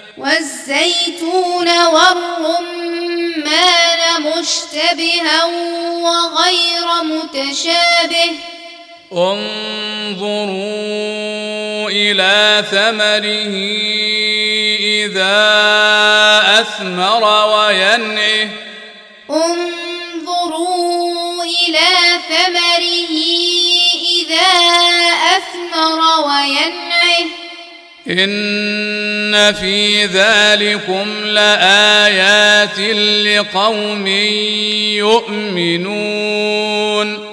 انظروا إلى ثمره إذا أثمر وينعه إن في ذلكم لآيات لقوم يؤمنون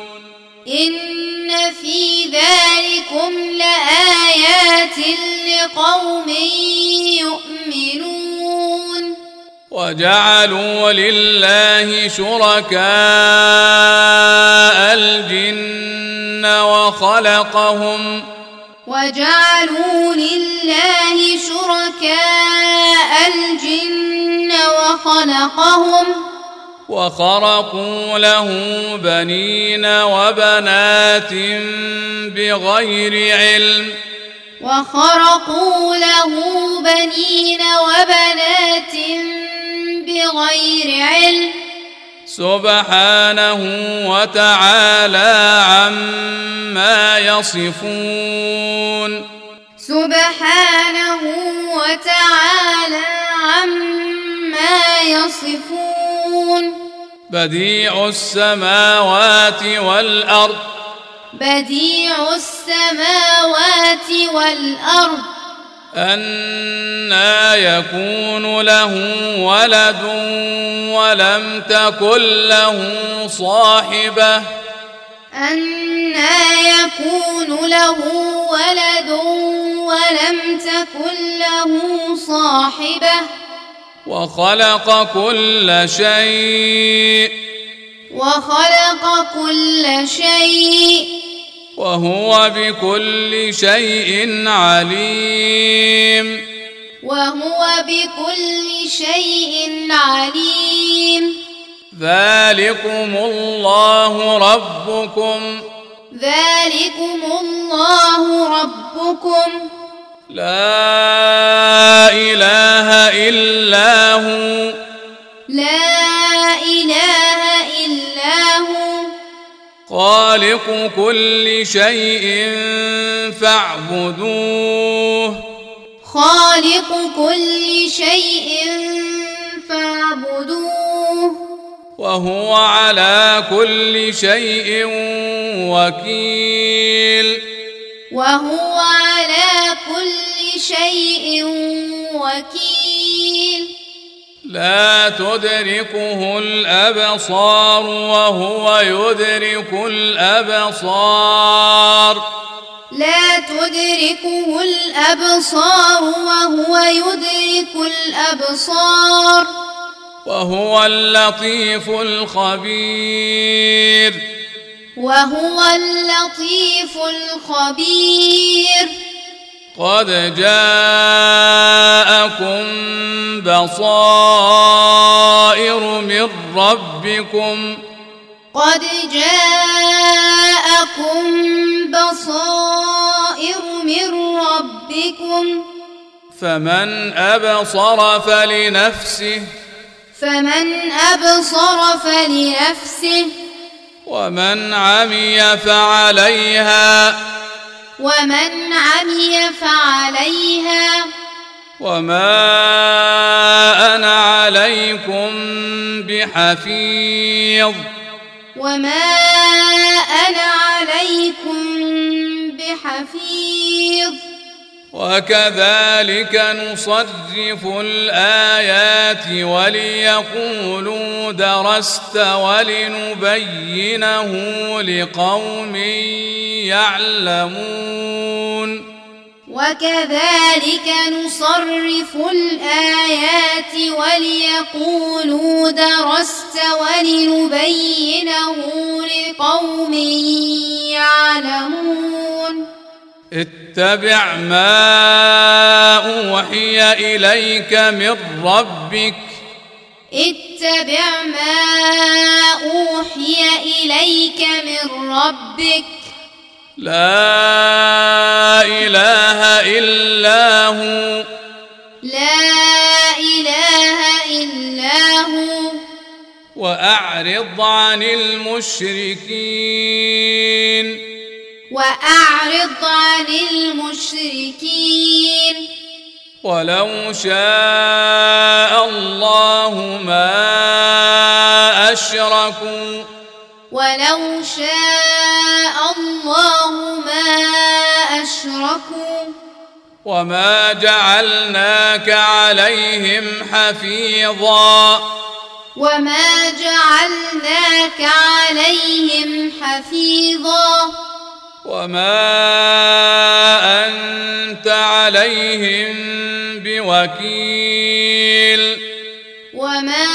وجعلوا لله شركاء الجن وخلقهم وخرقوا له بنين وبنات بغير علم سبحانه وتعالى عما يصفون بديع السماوات والأرض أنى يكون له ولد ولم تكن له صاحبة وخلق كل شيء وهو بكل شيء عليم ذلكم الله ربكم لا إله إلا هو خالق كل شيء فاعبدوه وهو على كل شيء وكيل لا تدركه الأبصار وهو يدرك الأبصار وهو اللطيف الخبير قد جاءكم بصائر من ربكم فمن أبصر فلنفسه ومن عمي فعليها ومن عمي فعليها وما أنا عليكم بحفيظ وما أنا عليكم بحفيظ وكذلك نصرف الآيات وليقولوا درست ولنبينه لقوم يعلمون وكذلك نصرف الآيات وليقولوا درست ولنبينه لقوم يعلمون اتبع ما أوحي إليك من ربك اتبع ما أوحي إليك من ربك لا إله إلا هو لا إله إلا هو وأعرض عن المشركين وأعرض عن المشركين ولو شاء الله ما أشركوا ولو شاء الله ما أشركوا وما جعلناك عليهم حفيظا وما جعلناك عليهم حفيظا وما أنت عليهم بوكيل وما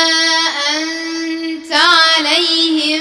أنت عليهم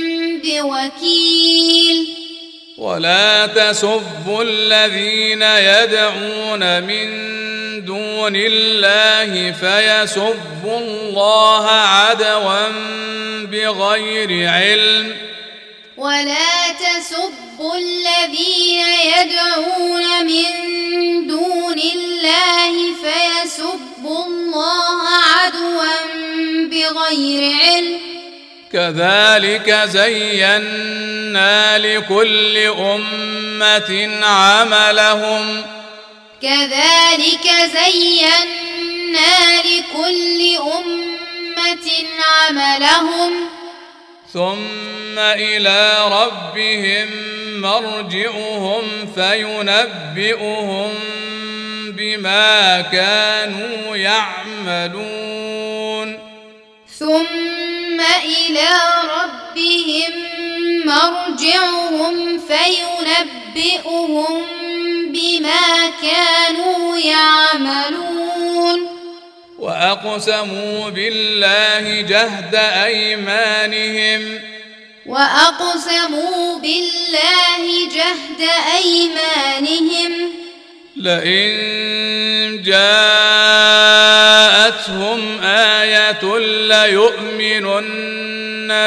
بوكيل ولا تسبوا الذين يدعون من دون الله فيسبوا الله عدوا بغير علم ولا تسبوا الذين يدعون من دون الله فيسبوا الله عدوا بغير علم كذلك زينا لكل أمة عملهم ثم إلى ربهم مرجعهم فينبئهم بما كانوا يعملون ثم إلى ربهم مرجعهم فينبئهم بما كانوا يعملون وأقسموا بالله جهد أيمانهم لئن جاءتهم آية ليؤمنن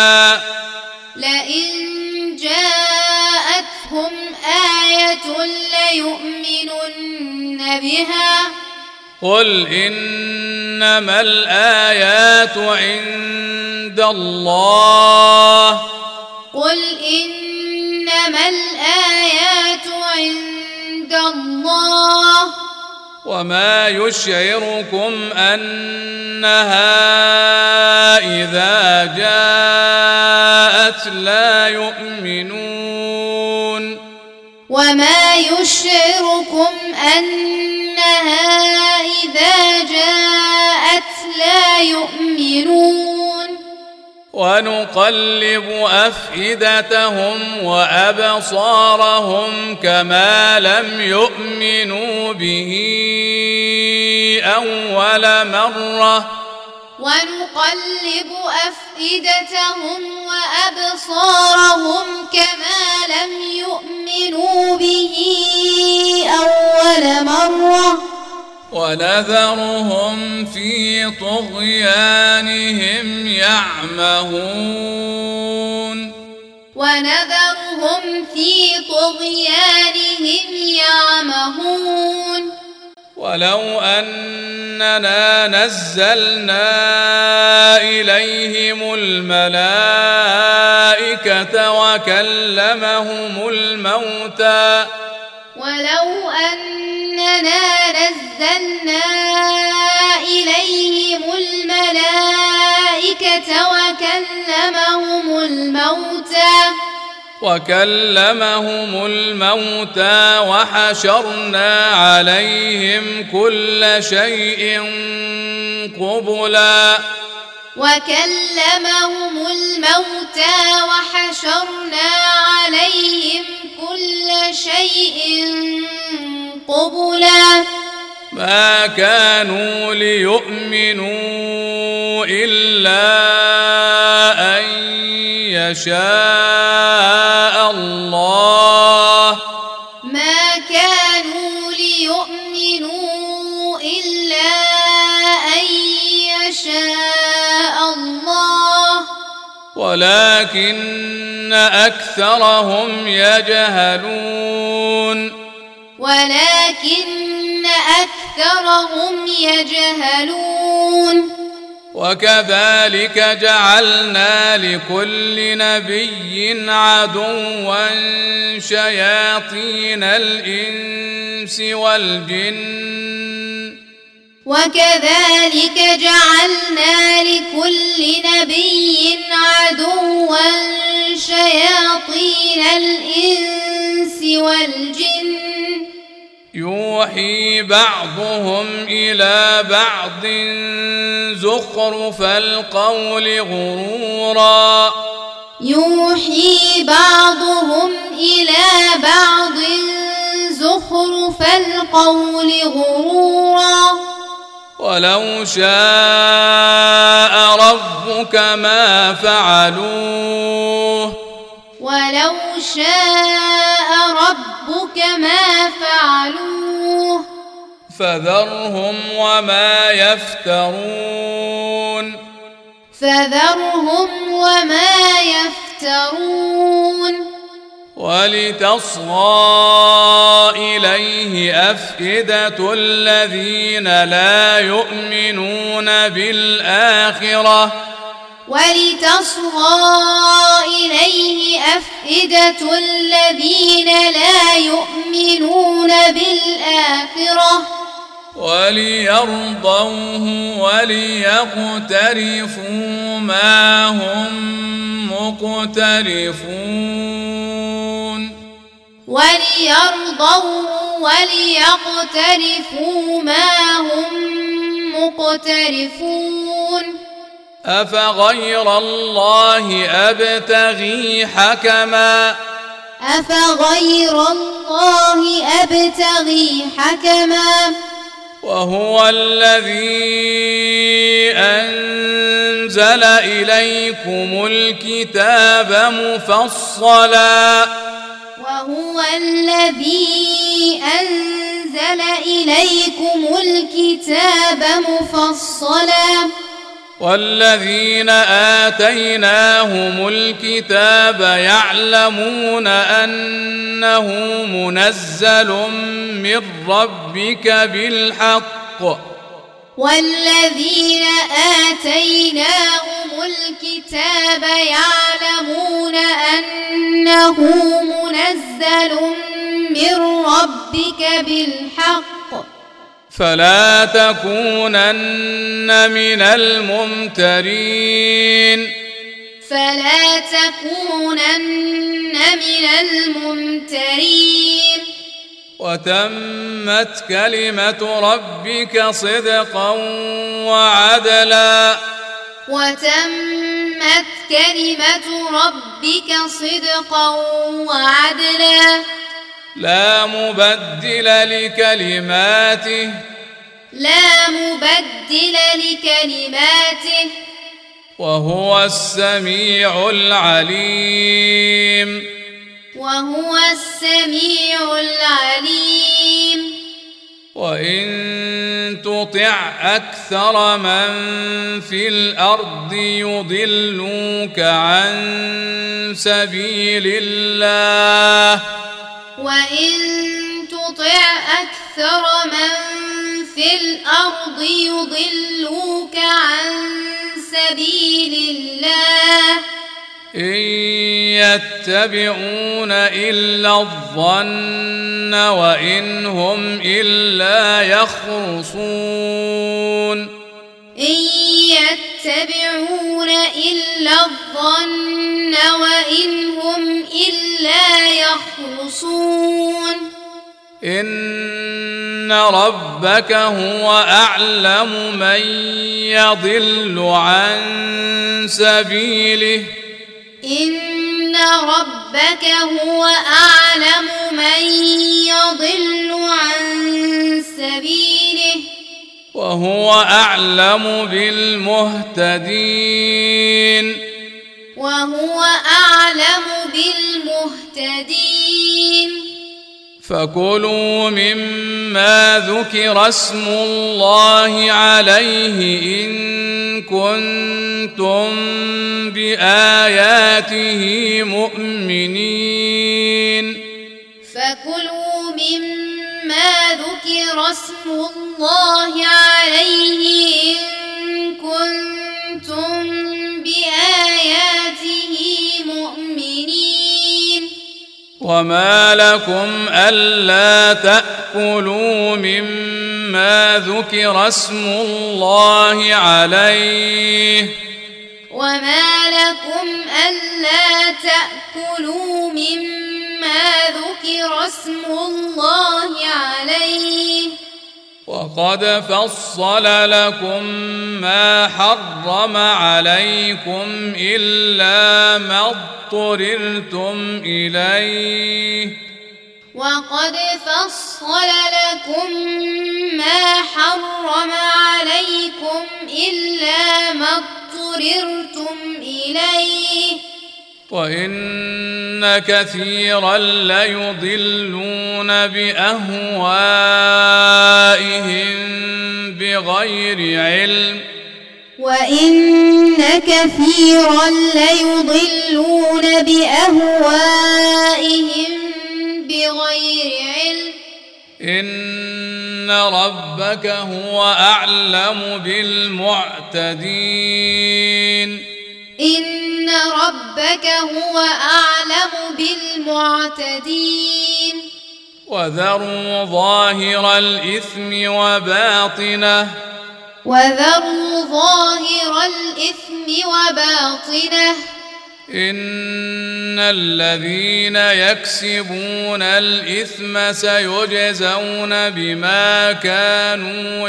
بها قل إنما الآيات عند الله وما يشعركم أنها إذا جاءت لا يؤمنون وما يشعركم أنها إذا جاءت لا يؤمنون ونقلب أفئدتهم وأبصارهم كما لم يؤمنوا به أول مرة ونذرهم في طغيانهم يعمهون ولو أننا نزلنا إليهم الملائكة الملائكة وكلمهم الموتى ولو أننا نزلنا إليهم الملائكة وكلمهم الموتى وحشرنا عليهم كل شيء قبلا ما كانوا ليؤمنوا إلا أن يشاء الله ولكن أكثرهم يجهلون وكذلك جعلنا لكل نبي عدوا شياطين الإنس والجن يوحي بعضهم إلى بعض زخرف القول غرورا ولو شاء ربك ما فعلوه فذرهم وما يفترون ولتصغى إليه أفئدة الذين لا يؤمنون بالآخرة وليرضوه وليقترفوا ما هم مقترفون أفغير الله أبتغي حكما وهو الذي أنزل إليكم الكتاب مفصلا والذين آتيناهم الكتاب يعلمون أنه منزل من ربك بالحق فلا تكونن من الممترين وتمت كلمة ربك صدقا وعدلا لا مبدل لكلماته وهو السميع العليم وإن تطع أكثر من في الأرض يضلوك عن سبيل الله إن يتبعون إلا الظن وإن هم إلا يخرصون إن يتبعون إلا الظن وإن هم إلا يخرصون إن ربك هو أعلم من يضل عن سبيله إن ربك هو أعلم من يضل عن سبيله وهو أعلم بالمهتدين وهو أعلم بالمهتدين فكلوا مما ذكر اسم الله عليه إن كنتم بآياته مؤمنين فكلوا مما ذكر اسم الله عليه إن كنتم بآياته مؤمنين وما لكم ألا تأكلوا مما ذكر اسم الله عليه وما لكم ألا تأكلوا مما ذكر اسم الله عليه وقد فصل لكم ما حرم عليكم إلا ما اضطررتم إليه وقد فصل لكم ما حرم عليكم إلا ما اضطررتم إليه وإن كثيرا ليضلون بأهوائهم بغير علم وإن كثيرا ليضلون بأهوائهم بغير علم إن ربك هو أعلم بالمعتدين إن ربك هو أعلم بالمعتدين وذروا ظاهر الإثم وباطنه وذروا ظاهر الإثم وباطنه إن الذين يكسبون الإثم سيجزون بما كانوا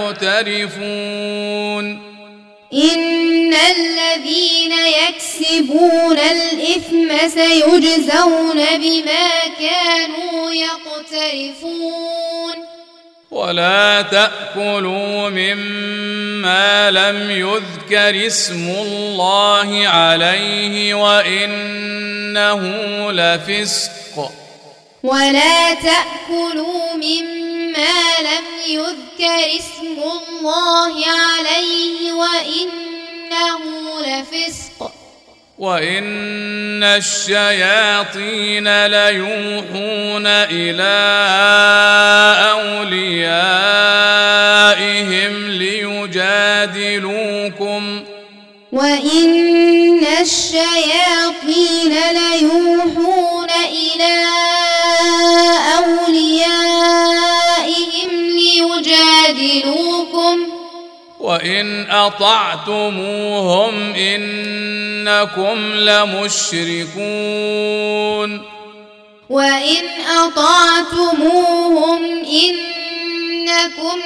يقترفون إن الذين يكسبون الإثم سيجزون بما كانوا يقترفون ولا تأكلوا مما لم يذكر اسم الله عليه وإنه لفسق ولا تأكلوا مما لم يذكر اسم الله عليه وإنه لفسق وإن الشياطين ليوحون إلى أوليائهم ليجادلوكم وإن الشياطين ليوحون إلى أوليائهم ليجادلوكم وإن أطعتموهم إنكم لمشركون وإن أطعتموهم إنكم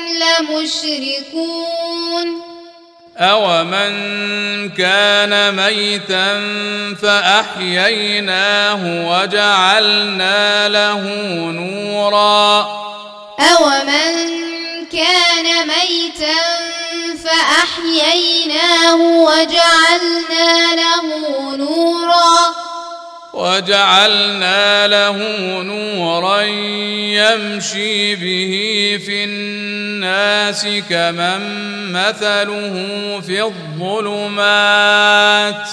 لمشركون أومن كان ميتا فأحييناه وجعلنا له نورا أومن كان ميتا فأحييناه وجعلنا له نورا يمشي به في الناس كمن مثله في الظلمات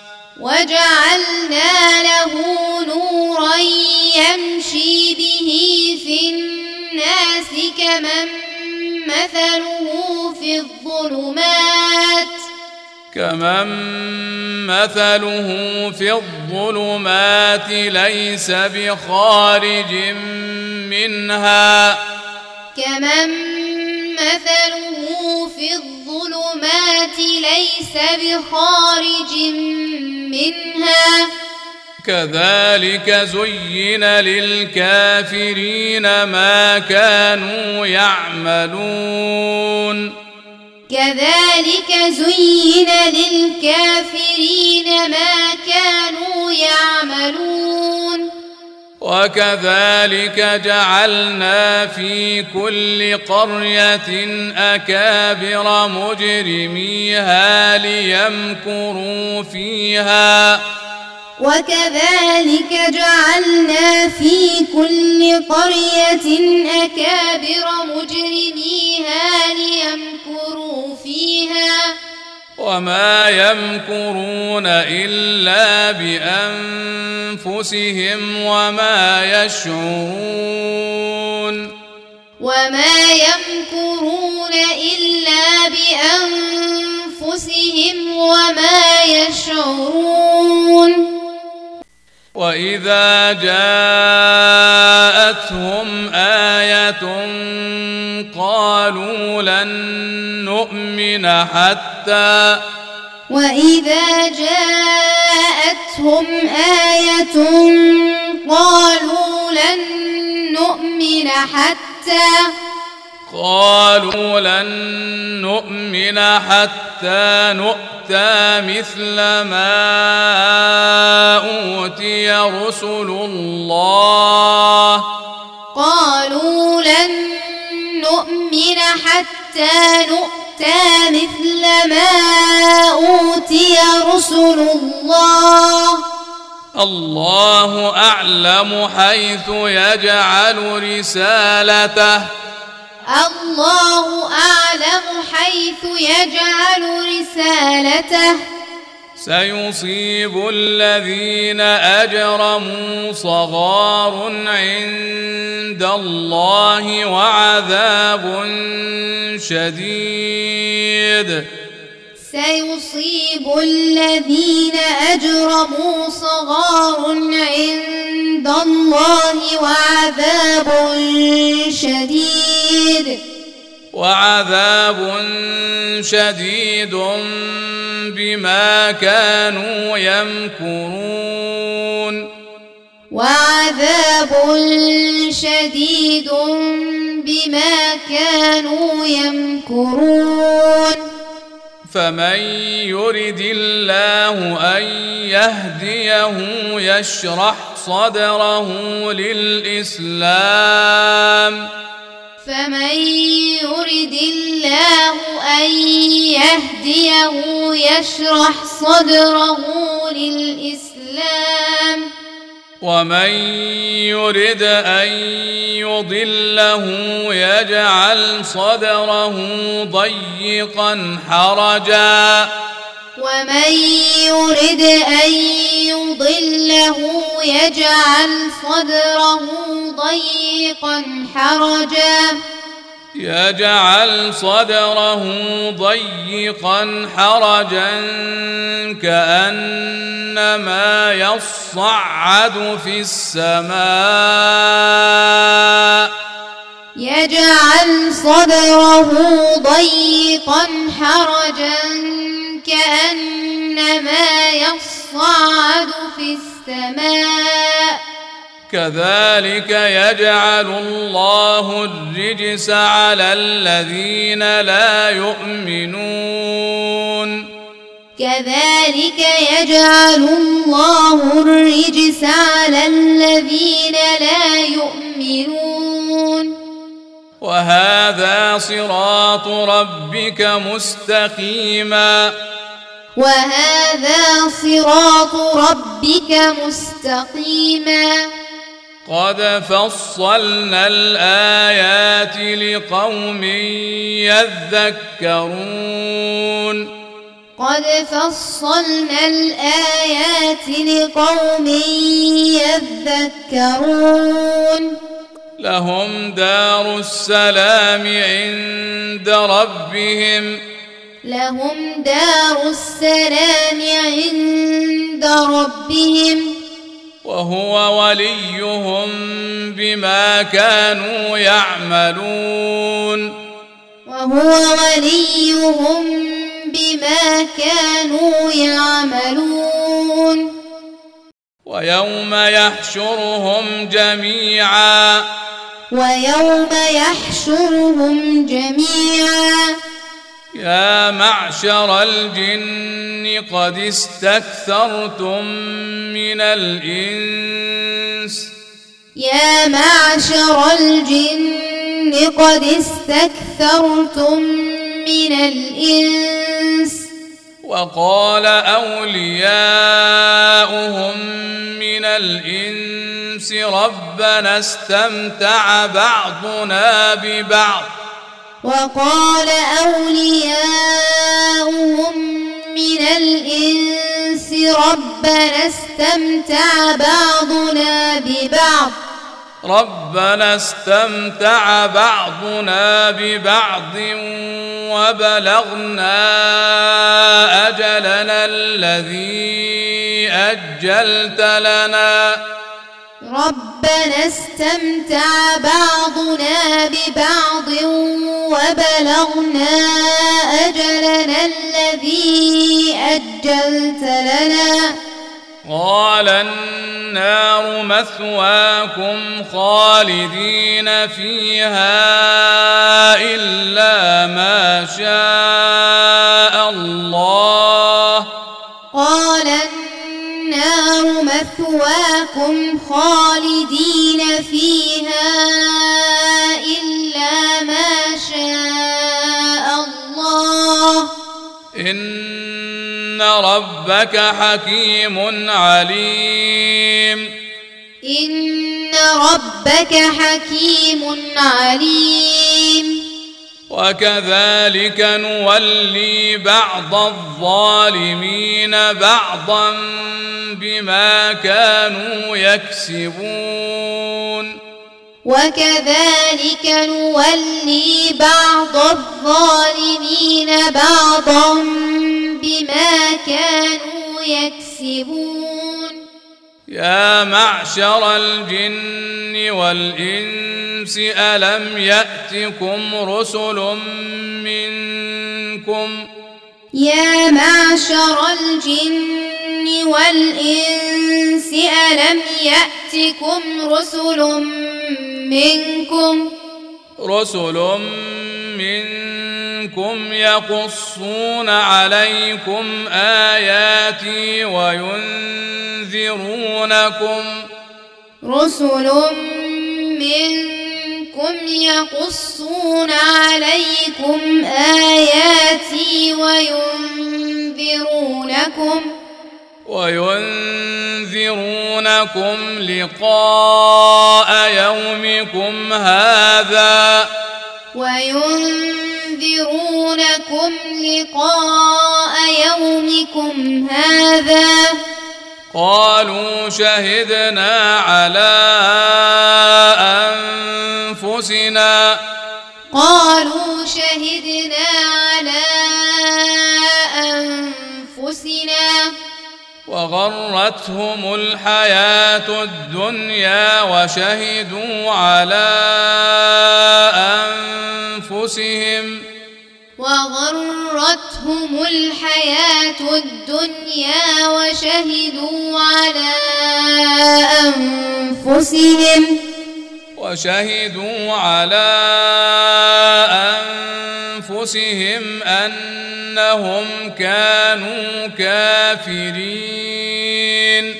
وجعلنا له نورا يمشي به في الناس كمن مثله في الظلمات كمن مثله في الظلمات ليس بخارج منها كمن مثله في الظلمات ليس بخارج منها كذلك زين للكافرين ما كانوا يعملون كذلك زين للكافرين ما كانوا يعملون وكذلك جعلنا في كل قرية أكابر مجرميها ليمكروا فيها وكذلك جعلنا في كل قرية أكابر مجرميها ليمكروا فيها وما يمكرون إلا بأنفسهم وما يشعرون وما يمكرون إلا بأنفسهم وما يشعرون وإذا جاءتهم آية قالوا لن نؤمن حتى وإذا جاءتهم آية قالوا لن نؤمن حتى نؤتى مثل ما أوتي رسل الله قالوا لن نؤمن حتى نؤتى مثل ما أوتي رسل الله الله أعلم حيث يجعل رسالته الله أعلم حيث يجعل رسالته سيصيب الذين أجرموا صغار عند الله وعذاب شديد سيصيب الذين أجرموا صغار عند الله وعذاب شديد بما كانوا يمكرون وعذاب شديد بما كانوا يمكرون فمن يرد الله أن يهديه يشرح صدره للإسلام فمن يرد الله أن يهديه يشرح صدره للإسلام ومن يرد أن يضله يجعل صدره ضيقا حرجا ومن يرد أن يضله يجعل صدره ضيقا حرجا كأنما يصعد في السماء يجعل صدره ضيقا حرجا كأنما يصعد في السماء كذلك يجعل الله الرجس على الذين لا يؤمنون كذلك يجعل الله الرجس على الذين لا يؤمنون وهذا صراط ربك مستقيما قد فصلنا الآيات لقوم يذكرون لهم دار السلام عند ربهم لهم دار السلام عند ربهم وهو وليهم بما كانوا يعملون وهو وليهم بما كانوا يعملون ويوم يحشرهم جميعا يا معشر الجن قد استكثرتم من الإنس وقال أولياؤهم من الإنس ربنا استمتع بعضنا ببعض وبلغنا أجلنا الذي أجلت لنا قال النار مثواكم خالدين فيها إلا ما شاء الله إن ربك حكيم عليم وكذلك نولي بعض الظالمين بعضا بما كانوا يكسبون يا معشر الجن والإنس ألم يأتكم رسل منكم يقصون عليكم آياتي وينذرونكم لقاء يومكم هذا قالوا شهدنا على أنفسنا وغرتهم الحياة الدنيا وشهدوا على أنفسهم أنهم كانوا كافرين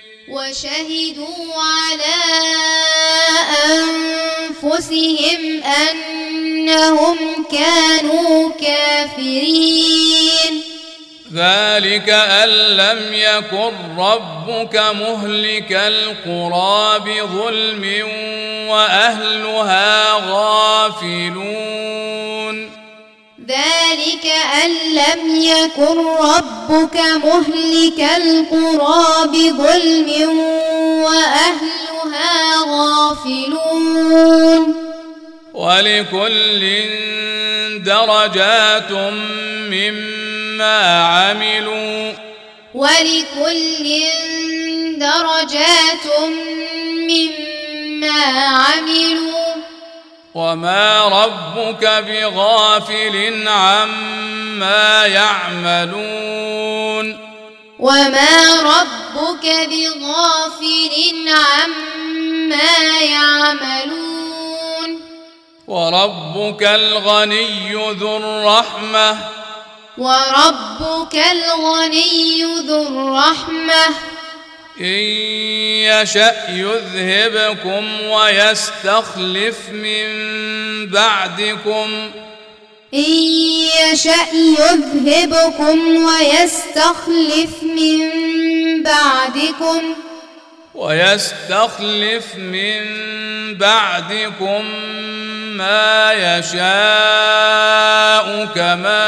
ذلك أن لم يكن ربك مهلك القرى بظلم وأهلها غافلون ولكل درجات مما عملوا ولكل درجات مما عملوا وما ربك بغافل عما يعملون وما ربك بغافل عما يعملون وربك الغني ذو الرحمة وربك الغني ذو الرحمة إن يشأ يذهبكم ويستخلف من بعدكم إن يشأ يذهبكم ويستخلف من بعدكم ما يشاء كما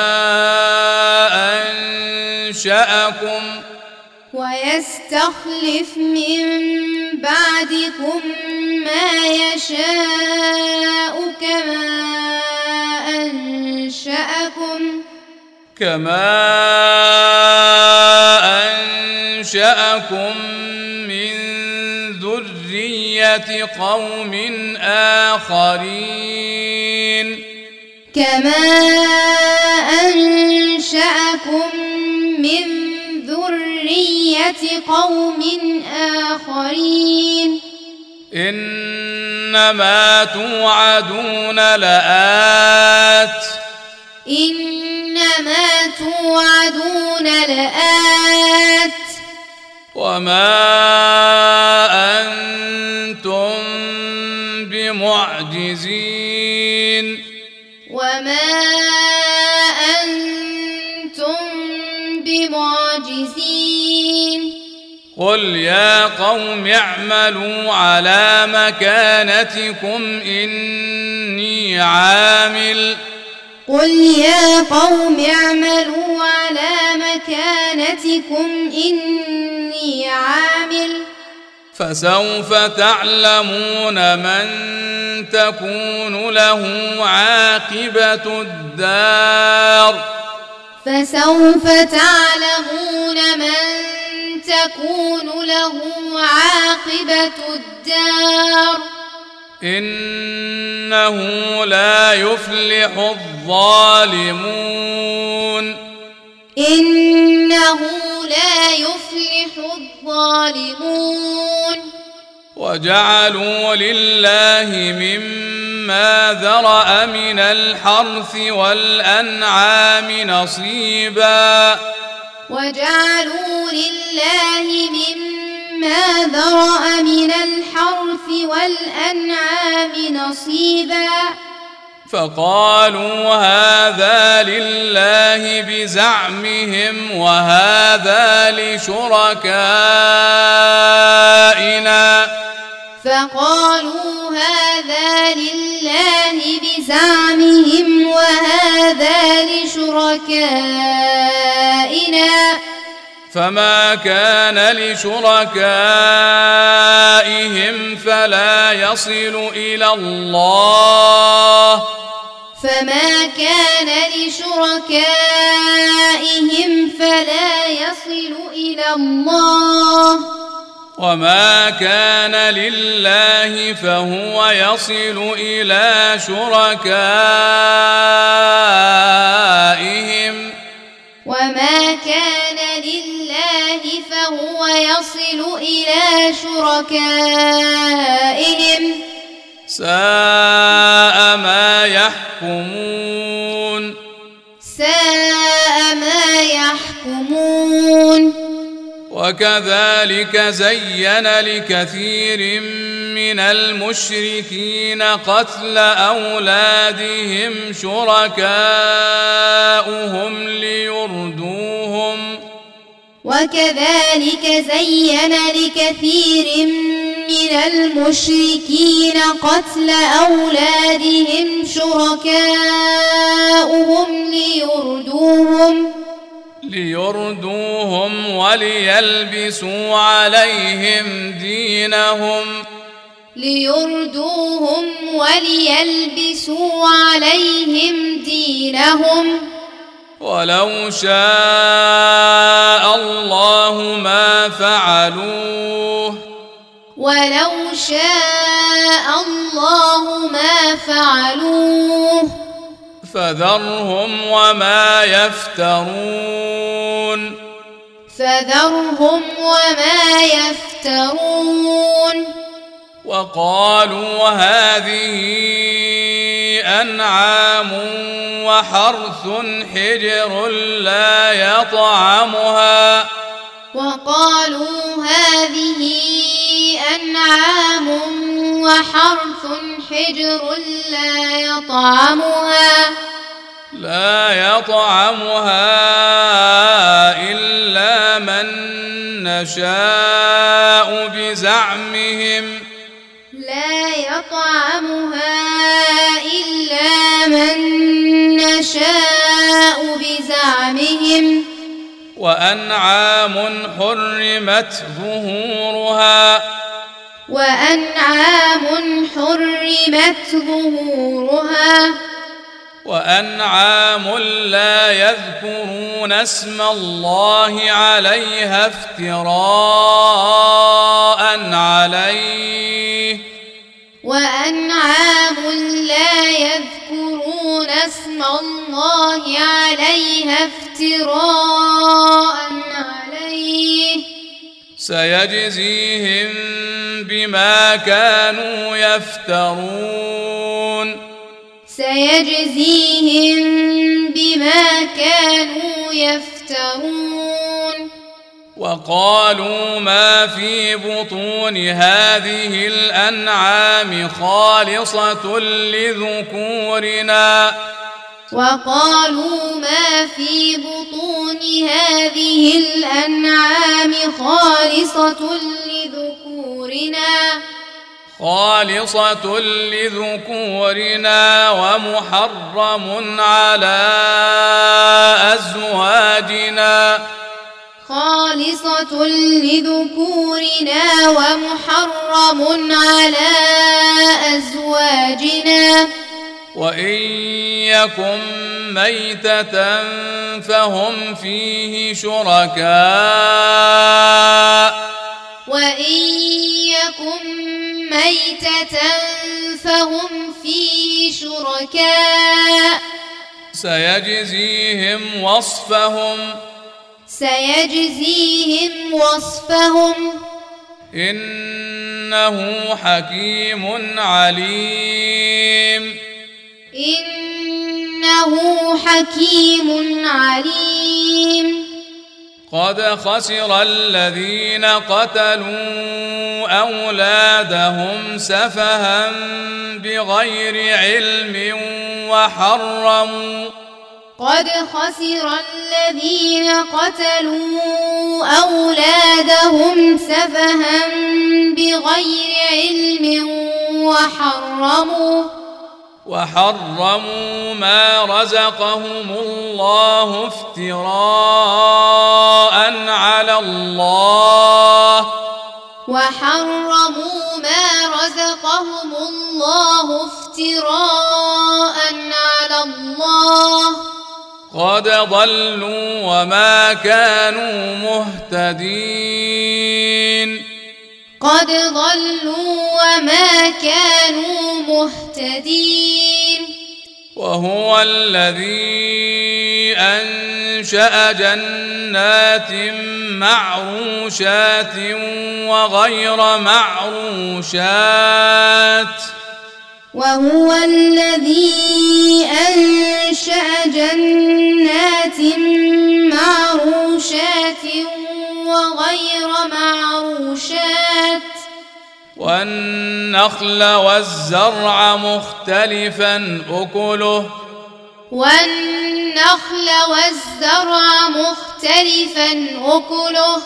أنشأكم من ذرية قوم آخرين كما أنشأكم من ذرية قوم آخرين إنما توعدون لآت وما أنتم بمعجزين قل يا قوم اعملوا على مكانتكم إني عامل فسوف تعلمون من تكون له عاقبة الدار إنه لا يفلح الظالمون وجعلوا لله مما ذرأ من الحرث والأنعام نصيبا فقالوا هذا لله بزعمهم وهذا لشركائنا فما كان لشركائهم فلا يصل إلى الله وما كان لله فهو يصل إلى شركائهم ساء ما يحكمون وكذلك زين لكثير من المشركين قتل أولادهم شركاؤهم ليردوهم وليلبسوا عليهم دينهم ليردوهم وليلبسوا عليهم دينهم ولو شاء الله ما فعلوه فذرهم وما يفترون وقالوا هذه أنعام وحرث حجر لا يطعمها إلا من نشاء بزعمهم وأنعام حرمت ظهورها وأنعام لا يذكرون اسم الله عليها افتراء عليه سيجزيهم بما كانوا يفترون وقالوا ما في بطون هذه الأنعام خالصة لذكورنا ومحرم على أزواجنا وإن يكن ميتة فهم فيه شركاء سيجزيهم وصفهم إنه حكيم عليم قد خسر الذين قتلوا أولادهم سفها بغير علم وحرموا ما رزقهم الله افتراء على الله قد ضلوا وما كانوا مهتدين وهو الذي أنشأ جنات معروشات وغير معروشات والنخل والزرع مختلفا أكله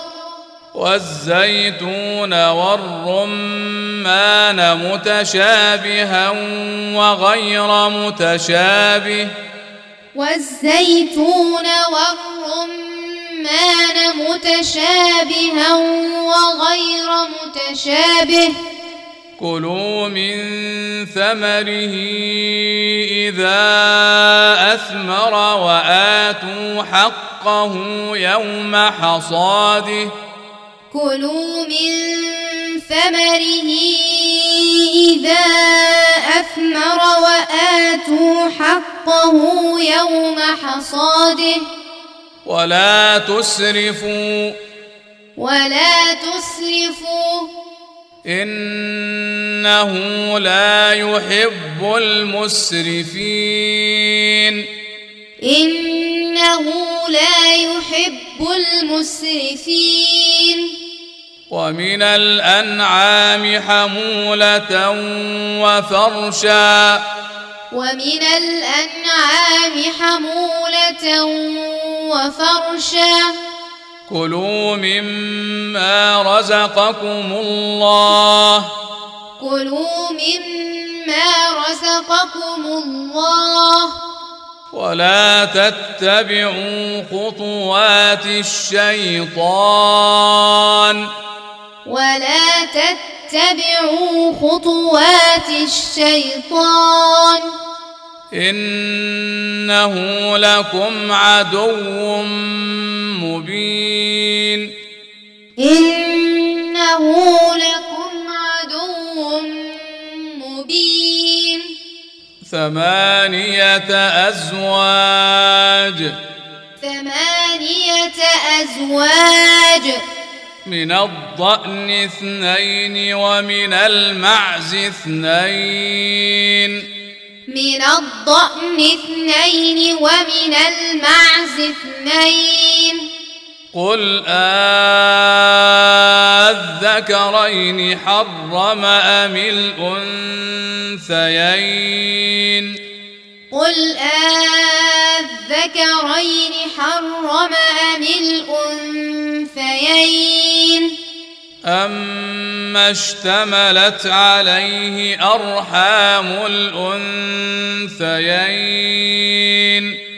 والزيتون والرمان متشابها وغير متشابه كلوا من ثمره إذا أثمر وآتوا حقه يوم حصاده كلوا من ثمره إذا أثمر وآتوا حقه يوم حصاده ولا تسرفوا إنه لا يحب المسرفين ومن الأنعام حمولة وفرشا كلوا مما رزقكم الله ولا تتبعوا خطوات الشيطان إنه لكم عدو مبين 8 أزواج من الضأن 2 ومن المعز 2 قل أذكرين حرم أم الأنثيين أما اشتملت عليه أرحام الأنثيين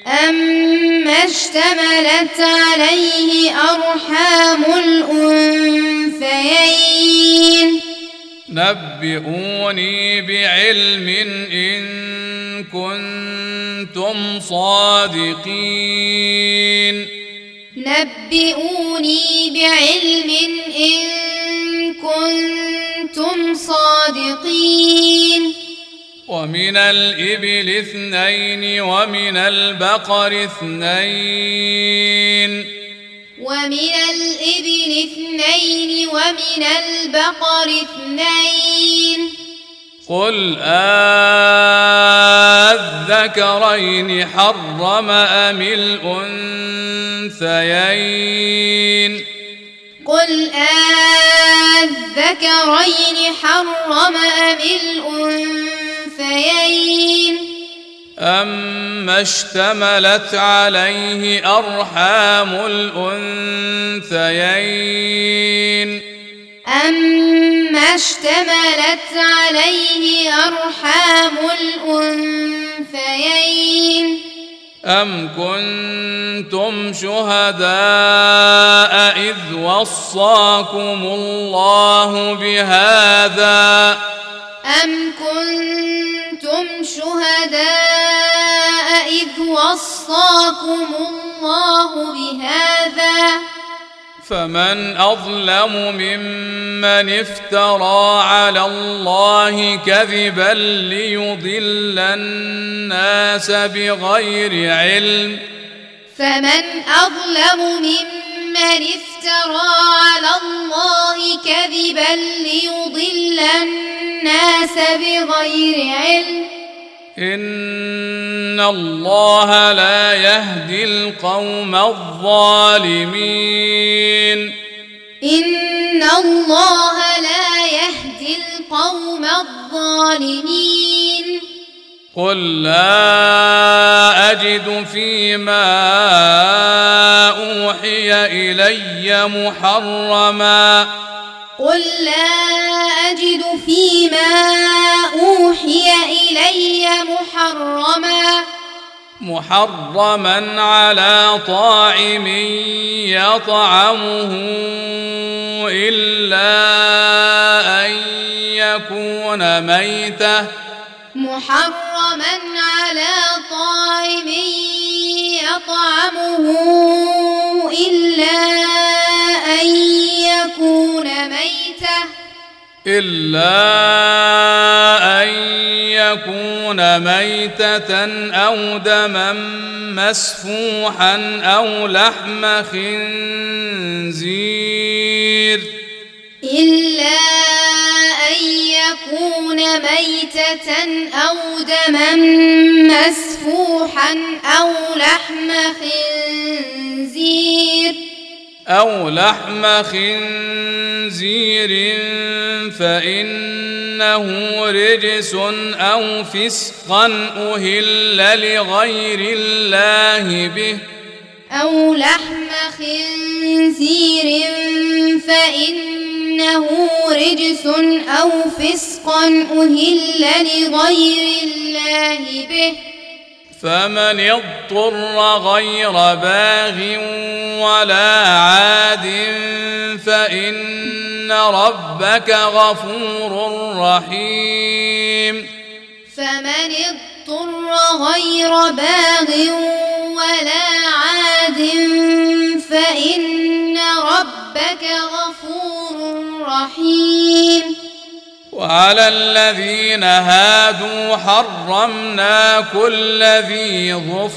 نبئوني بعلم إن كنتم صادقين ومن الإبل 2 ومن البقر 2 قل أذكرين حرم أم الأنثيين أما اشتملت عليه أرحام الأنثيين أم كنتم شهداء إذ وصاكم الله بهذا فمن أظلم ممن افترى على الله كذبا ليضل الناس بغير علم إن الله لا يهدي القوم الظالمين قل لا أجد فيما أوحي إلي محرما على طاعم يطعمه إلا أن يكون ميتة محرما على طاعم يطعمه إلا أن يكون ميتة أو دما مسفوحا أو لحم خنزير أو لحم خنزير فإنه رجس أو فسقا أهل لغير الله به فمن اضطر غير باغ ولا عاد فإن ربك غفور رحيم وعلى الذين هادوا حرمنا كل ذي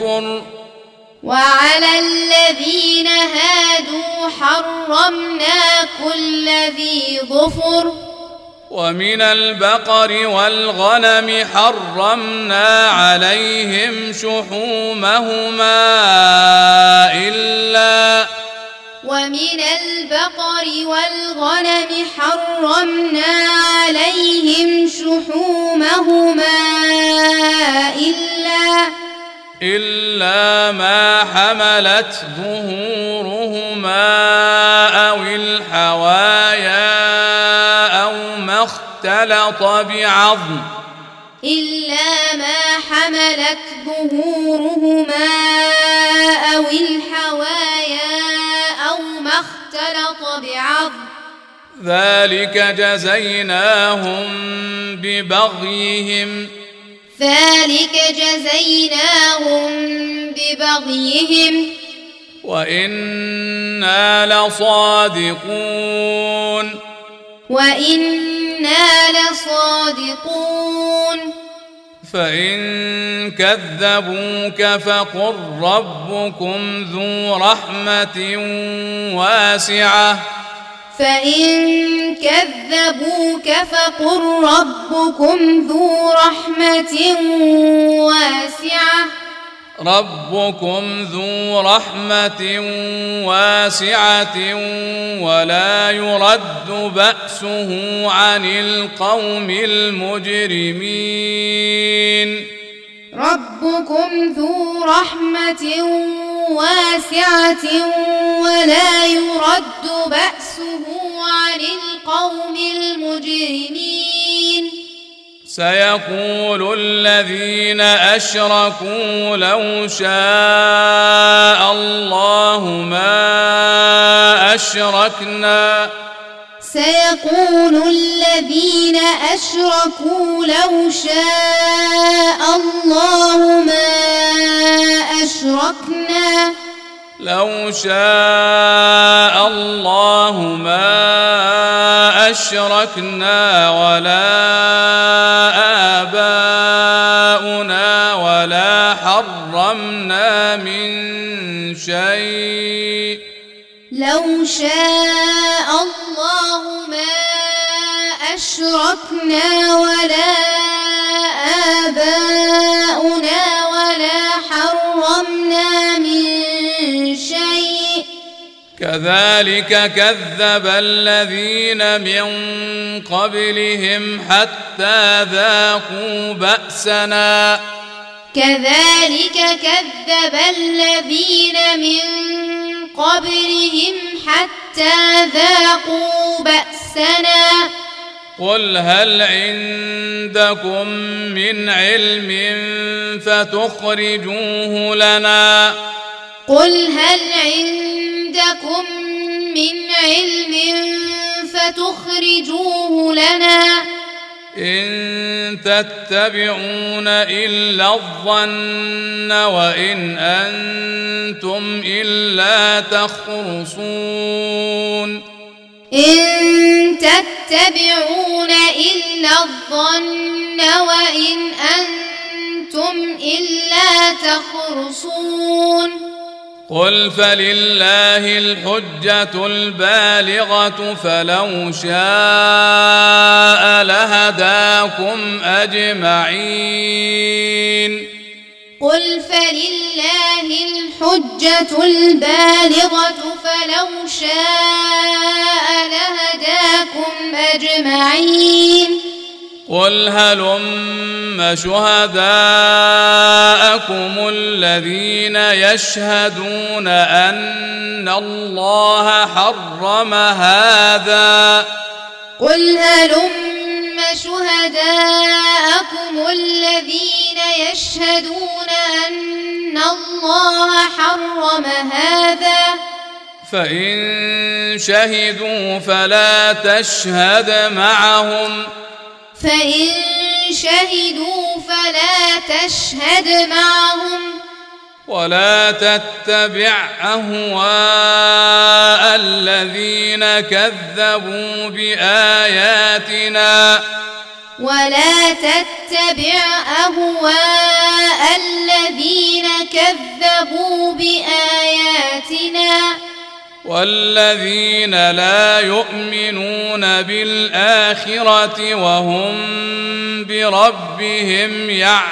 ظفر ومن البقر والغنم حرمنا عليهم شحومهما إلا ما حملت ظهورهما أو الحوايا أو ما اختلط بعظم ذلك جزيناهم ببغيهم وإنا لصادقون فإن كذبوك فقل ربكم ذو رحمة واسعة ولا يرد بأسه عن القوم المجرمين سيقول الذين أشركوا لو شاء الله ما أشركنا ولا آباؤنا ولا حرمنا من شيء كذلك كذب الذين من قبلهم حتى ذاقوا بأسنا قل هل عندكم من علم فتخرجوه لنا إن تتبعون إلا الظن وإن أنتم إلا تخرصون إن تتبعون إلا الظن وإن أنتم إلا تخرصون قل فلله الحجة البالغة فلو شاء لهداكم أجمعين قل فلله الحجة البالغة فلو شاء لهداكم أجمعين قل هلم شهداءكم الذين يشهدون أن الله حرم هذا قل هلم شهداءكم الذين يشهدون أن الله حرم هذا فإن شهدوا فلا تشهد معهم فإن شهدوا فلا تشهد معهم ولا تتبع أهواء الذين كذبوا بآياتنا ولا تتبع أهواء الذين كذبوا بآياتنا والذين لا يؤمنون بالآخرة وهم بربهم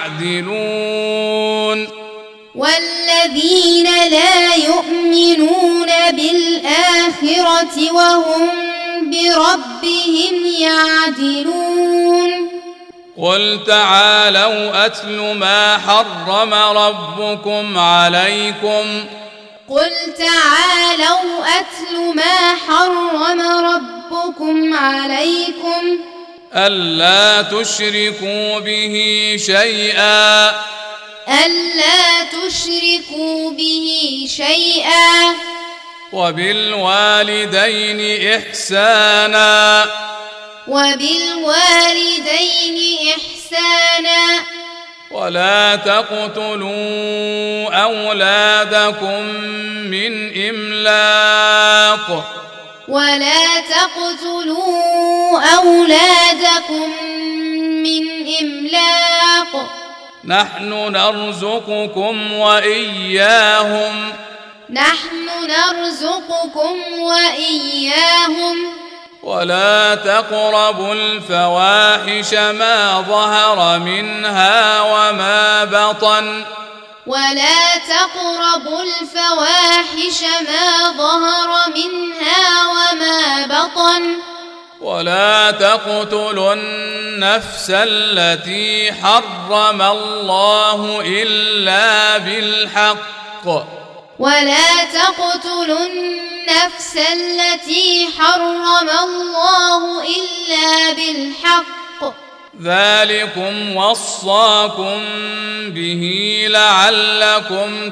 يعدلون والذين لا يؤمنون بالآخرة وهم بربهم يعدلون قل تعالوا أتل ما حرم ربكم عليكم قل تعالوا أتل ما حرم ربكم عليكم ألا تشركوا به شيئا ألا تشركوا به شيئا وبالوالدين إحسانا وبالوالدين إحسانا ولا تقتلوا أولادكم من إملاق ولا تقتلوا أولادكم من إملاق نحن نرزقكم وإياهم نحن نرزقكم وإياهم ولا تقربوا الفواحش ما ظهر منها وما بطن ولا تقربوا الفواحش ما ظهر منها وما بطن ولا تقتلوا النفس التي حرم الله إلا بالحق ولا تقتلوا النفس التي حرم الله إلا بالحق ذلكم وصاكم به لعلكم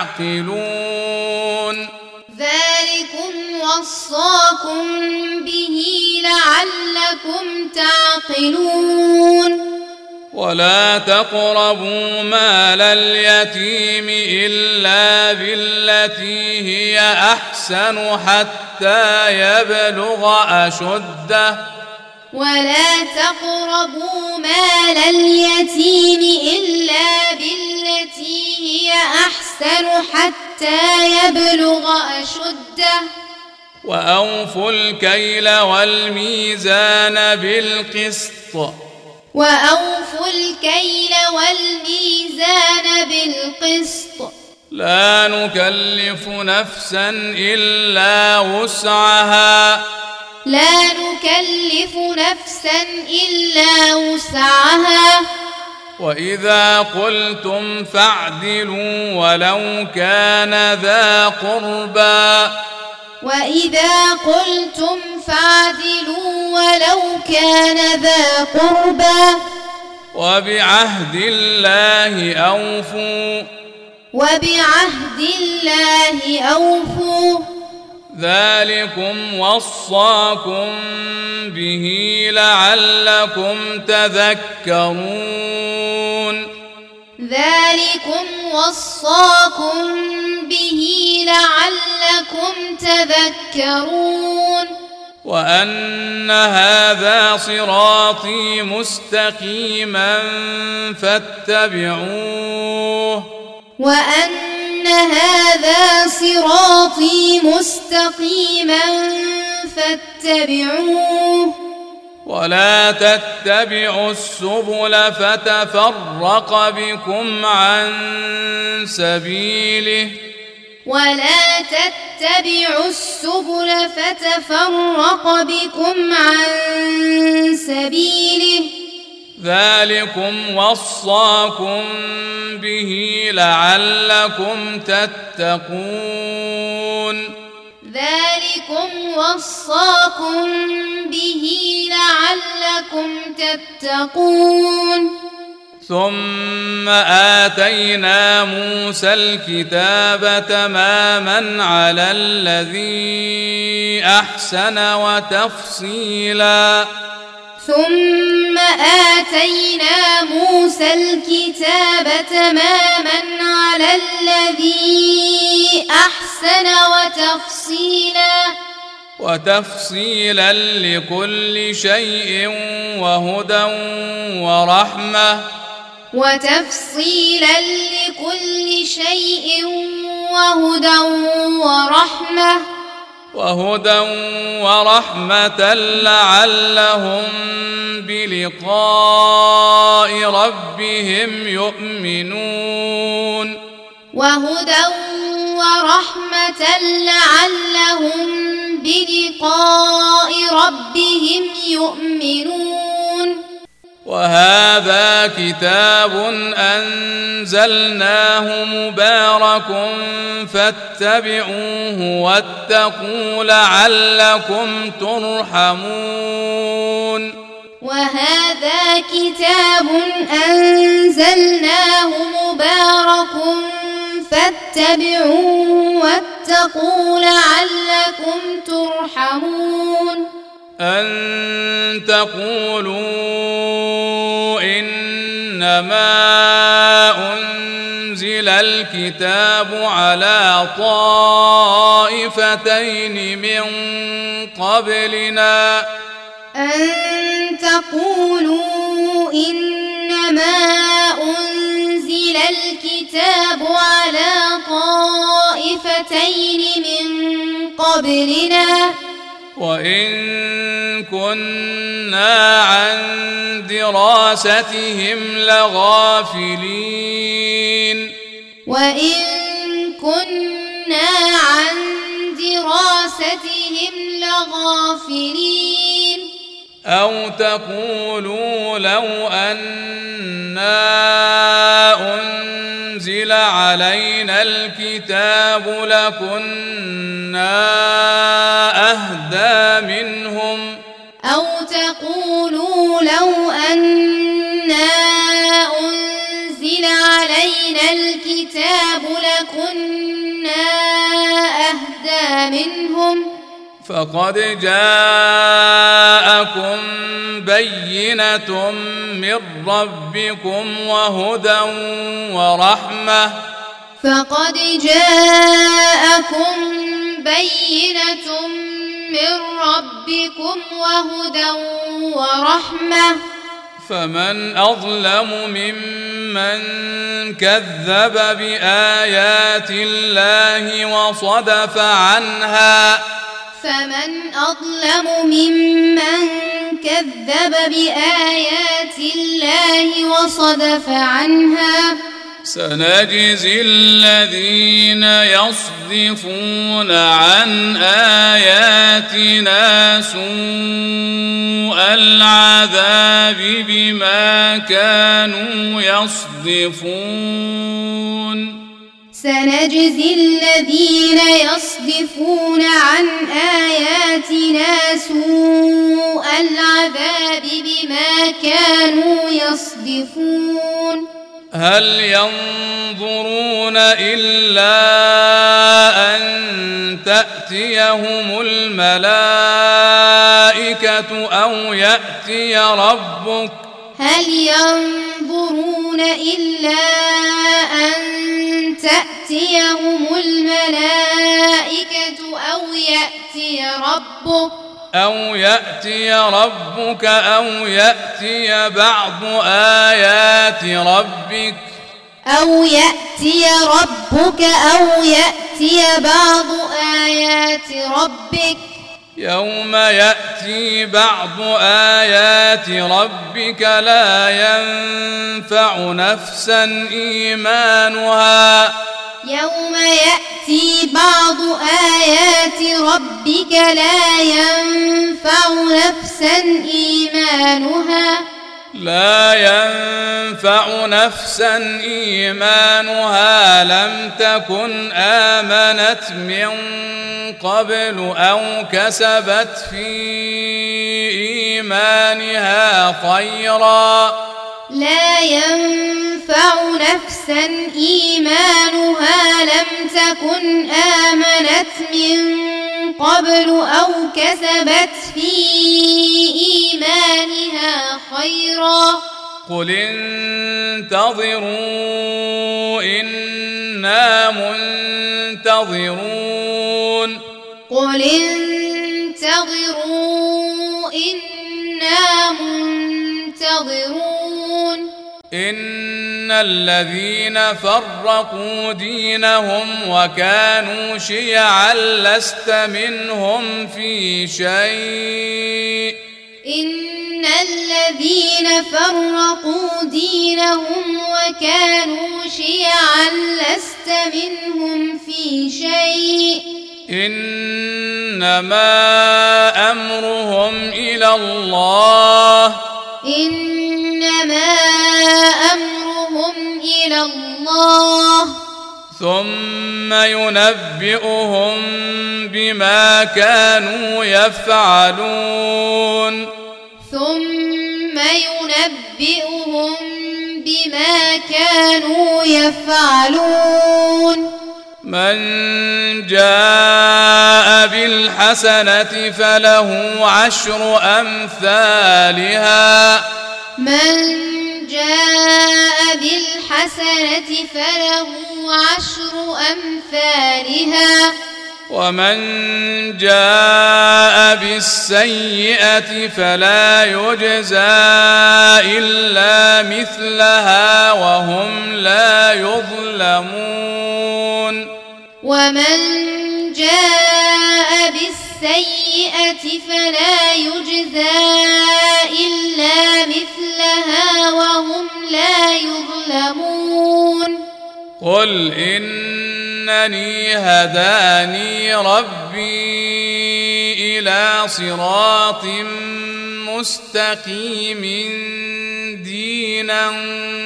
تعقلون ذلكم وصاكم به لعلكم تعقلون ولا تقربوا مال اليتيم إلا بالتي هي أحسن حتى يبلغ أشده ولا تقربوا مال اليتيم إلا بالتي هي أحسن حتى يبلغ أشده وأوفوا الكيل والميزان بالقسط وأوفوا الكيل والميزان بالقسط لا نكلف نفسا إلا وسعها لا نكلف نفسا إلا وسعها وإذا قلتم فاعدلوا ولو كان ذا قربى وإذا قلتم فاعدلوا ولو كان ذا قربى وبعهد الله أوفوا وبعهد الله أوفوا ذلكم وصاكم به لعلكم تذكرون ذلكم وصاكم به لعلكم تذكرون وأن هذا صراطي مستقيما فاتبعوه وأن هذا صراطي مستقيما فاتبعوه ولا تتبعوا السبل فتفرق بكم عن سبيله ولا تتبعوا السبل فتفرق بكم عن سبيله ذلكم وصاكم به لعلكم تتقون ذلكم وصاكم به لعلكم تتقون ثم آتينا موسى الكتاب تماما على الذي أحسن وتفصيلا ثم آتينا موسى الكتاب تماما على الذي أحسن وتفصيلا لكل شيء وهدى ورحمة لعلهم بلقاء ربهم يؤمنون وهدى ورحمة لعلهم بلقاء ربهم يؤمنون وهذا كتاب أنزلناه مبارك فاتبعوه واتقوا لعلكم ترحمون وهذا كتاب أنزلناه مبارك فاتبعوه واتقوا لعلكم ترحمون أن تقولوا إنما أنزل الكتاب على طائفتين من قبلنا أن تقولوا إنما أنزل الكتاب على طائفتين من قبلنا وإن كنا عن دراستهم لغافلين أو تقولوا لو أنا أنزل علينا الكتاب لكنا أهدى منهم أو تقولوا لو أنا أنزل علينا الكتاب لكنا أهدى منهم فقد جاءكم بينة من ربكم وهدى ورحمة فمن أظلم ممن كذب بآيات الله وصدف عنها سنجزي الذين يصدفون عن آياتنا سوء العذاب بما كانوا يصدفون سنجزي الذين يصدفون عن آياتنا سوء العذاب بما كانوا يصدفون هل ينظرون إلا أن تأتيهم الملائكة أو يأتي ربك هل ينظرون إلا أن تأتيهم الملائكة أو يأتي ربك أو يأتي بعض آيات ربك يوم يأتي بعض آيات ربك لا ينفع نفسا إيمانها لم تكن آمنت من قبل أو كسبت في إيمانها خيرا قل انتظروا إنا منتظرون إن الذين فرقوا دينهم وكانوا شيعا لست منهم في شيء إنما أمرهم إلى الله ثم ينبئهم بما كانوا يفعلون من جاء بالحسنة فله عشر أمثالها ومن جاء بالسيئة فلا يجزى إلا مثلها وهم لا يظلمون قل إنني هداني ربي إلى صراط مستقيم دينا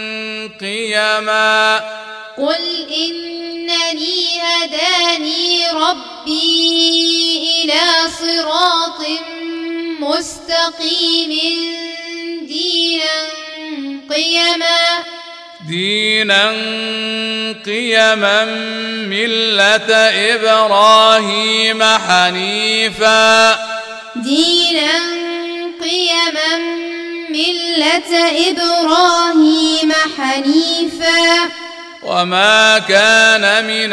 قيما ملة إبراهيم حنيفا وما كان من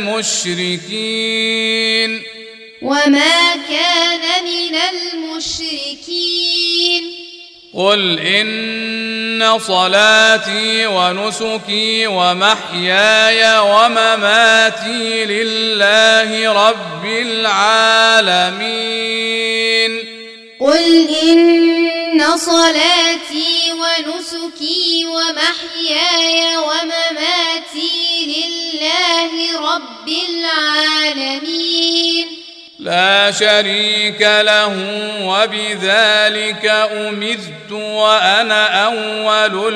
المشركين قل إن صلاتي ونسكي ومحياي ومماتي لله رب العالمين لا شريك له وبذلك أمرت وأنا أول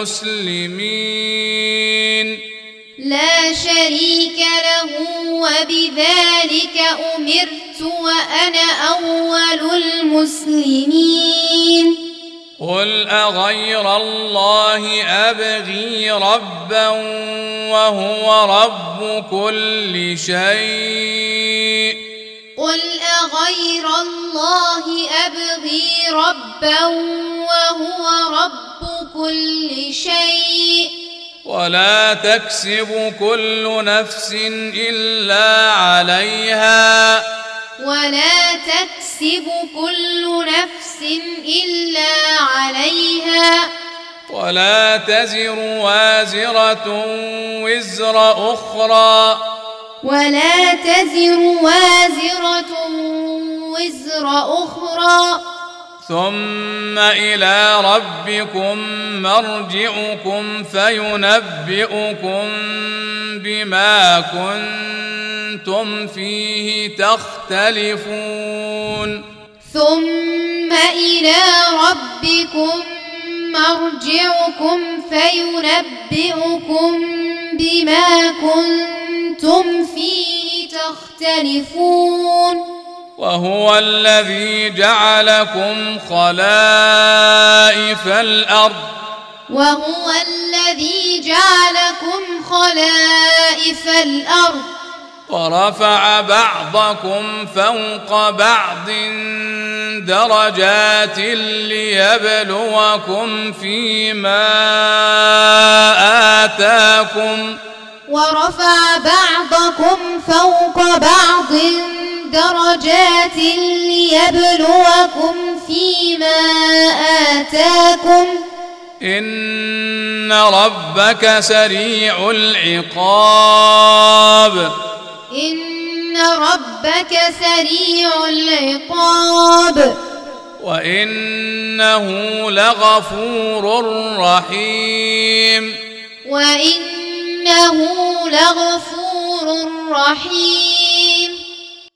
المسلمين قل أغير الله أبغي ربا وهو رب كل شيء أغير الله أبغي ربا وهو رب كل شيء ولا تكسب كل نفس إلا عليها ولا تزر وازرة وزر أخرى ثم إلى ربكم مرجعكم فينبئكم بما كنتم فيه تختلفون وهو الذي جعلكم خلائف الأرض ورفع بعضكم فوق بعض درجات ليبلوكم فيما آتاكم إن ربك سريع العقاب وإنه لغفور رحيم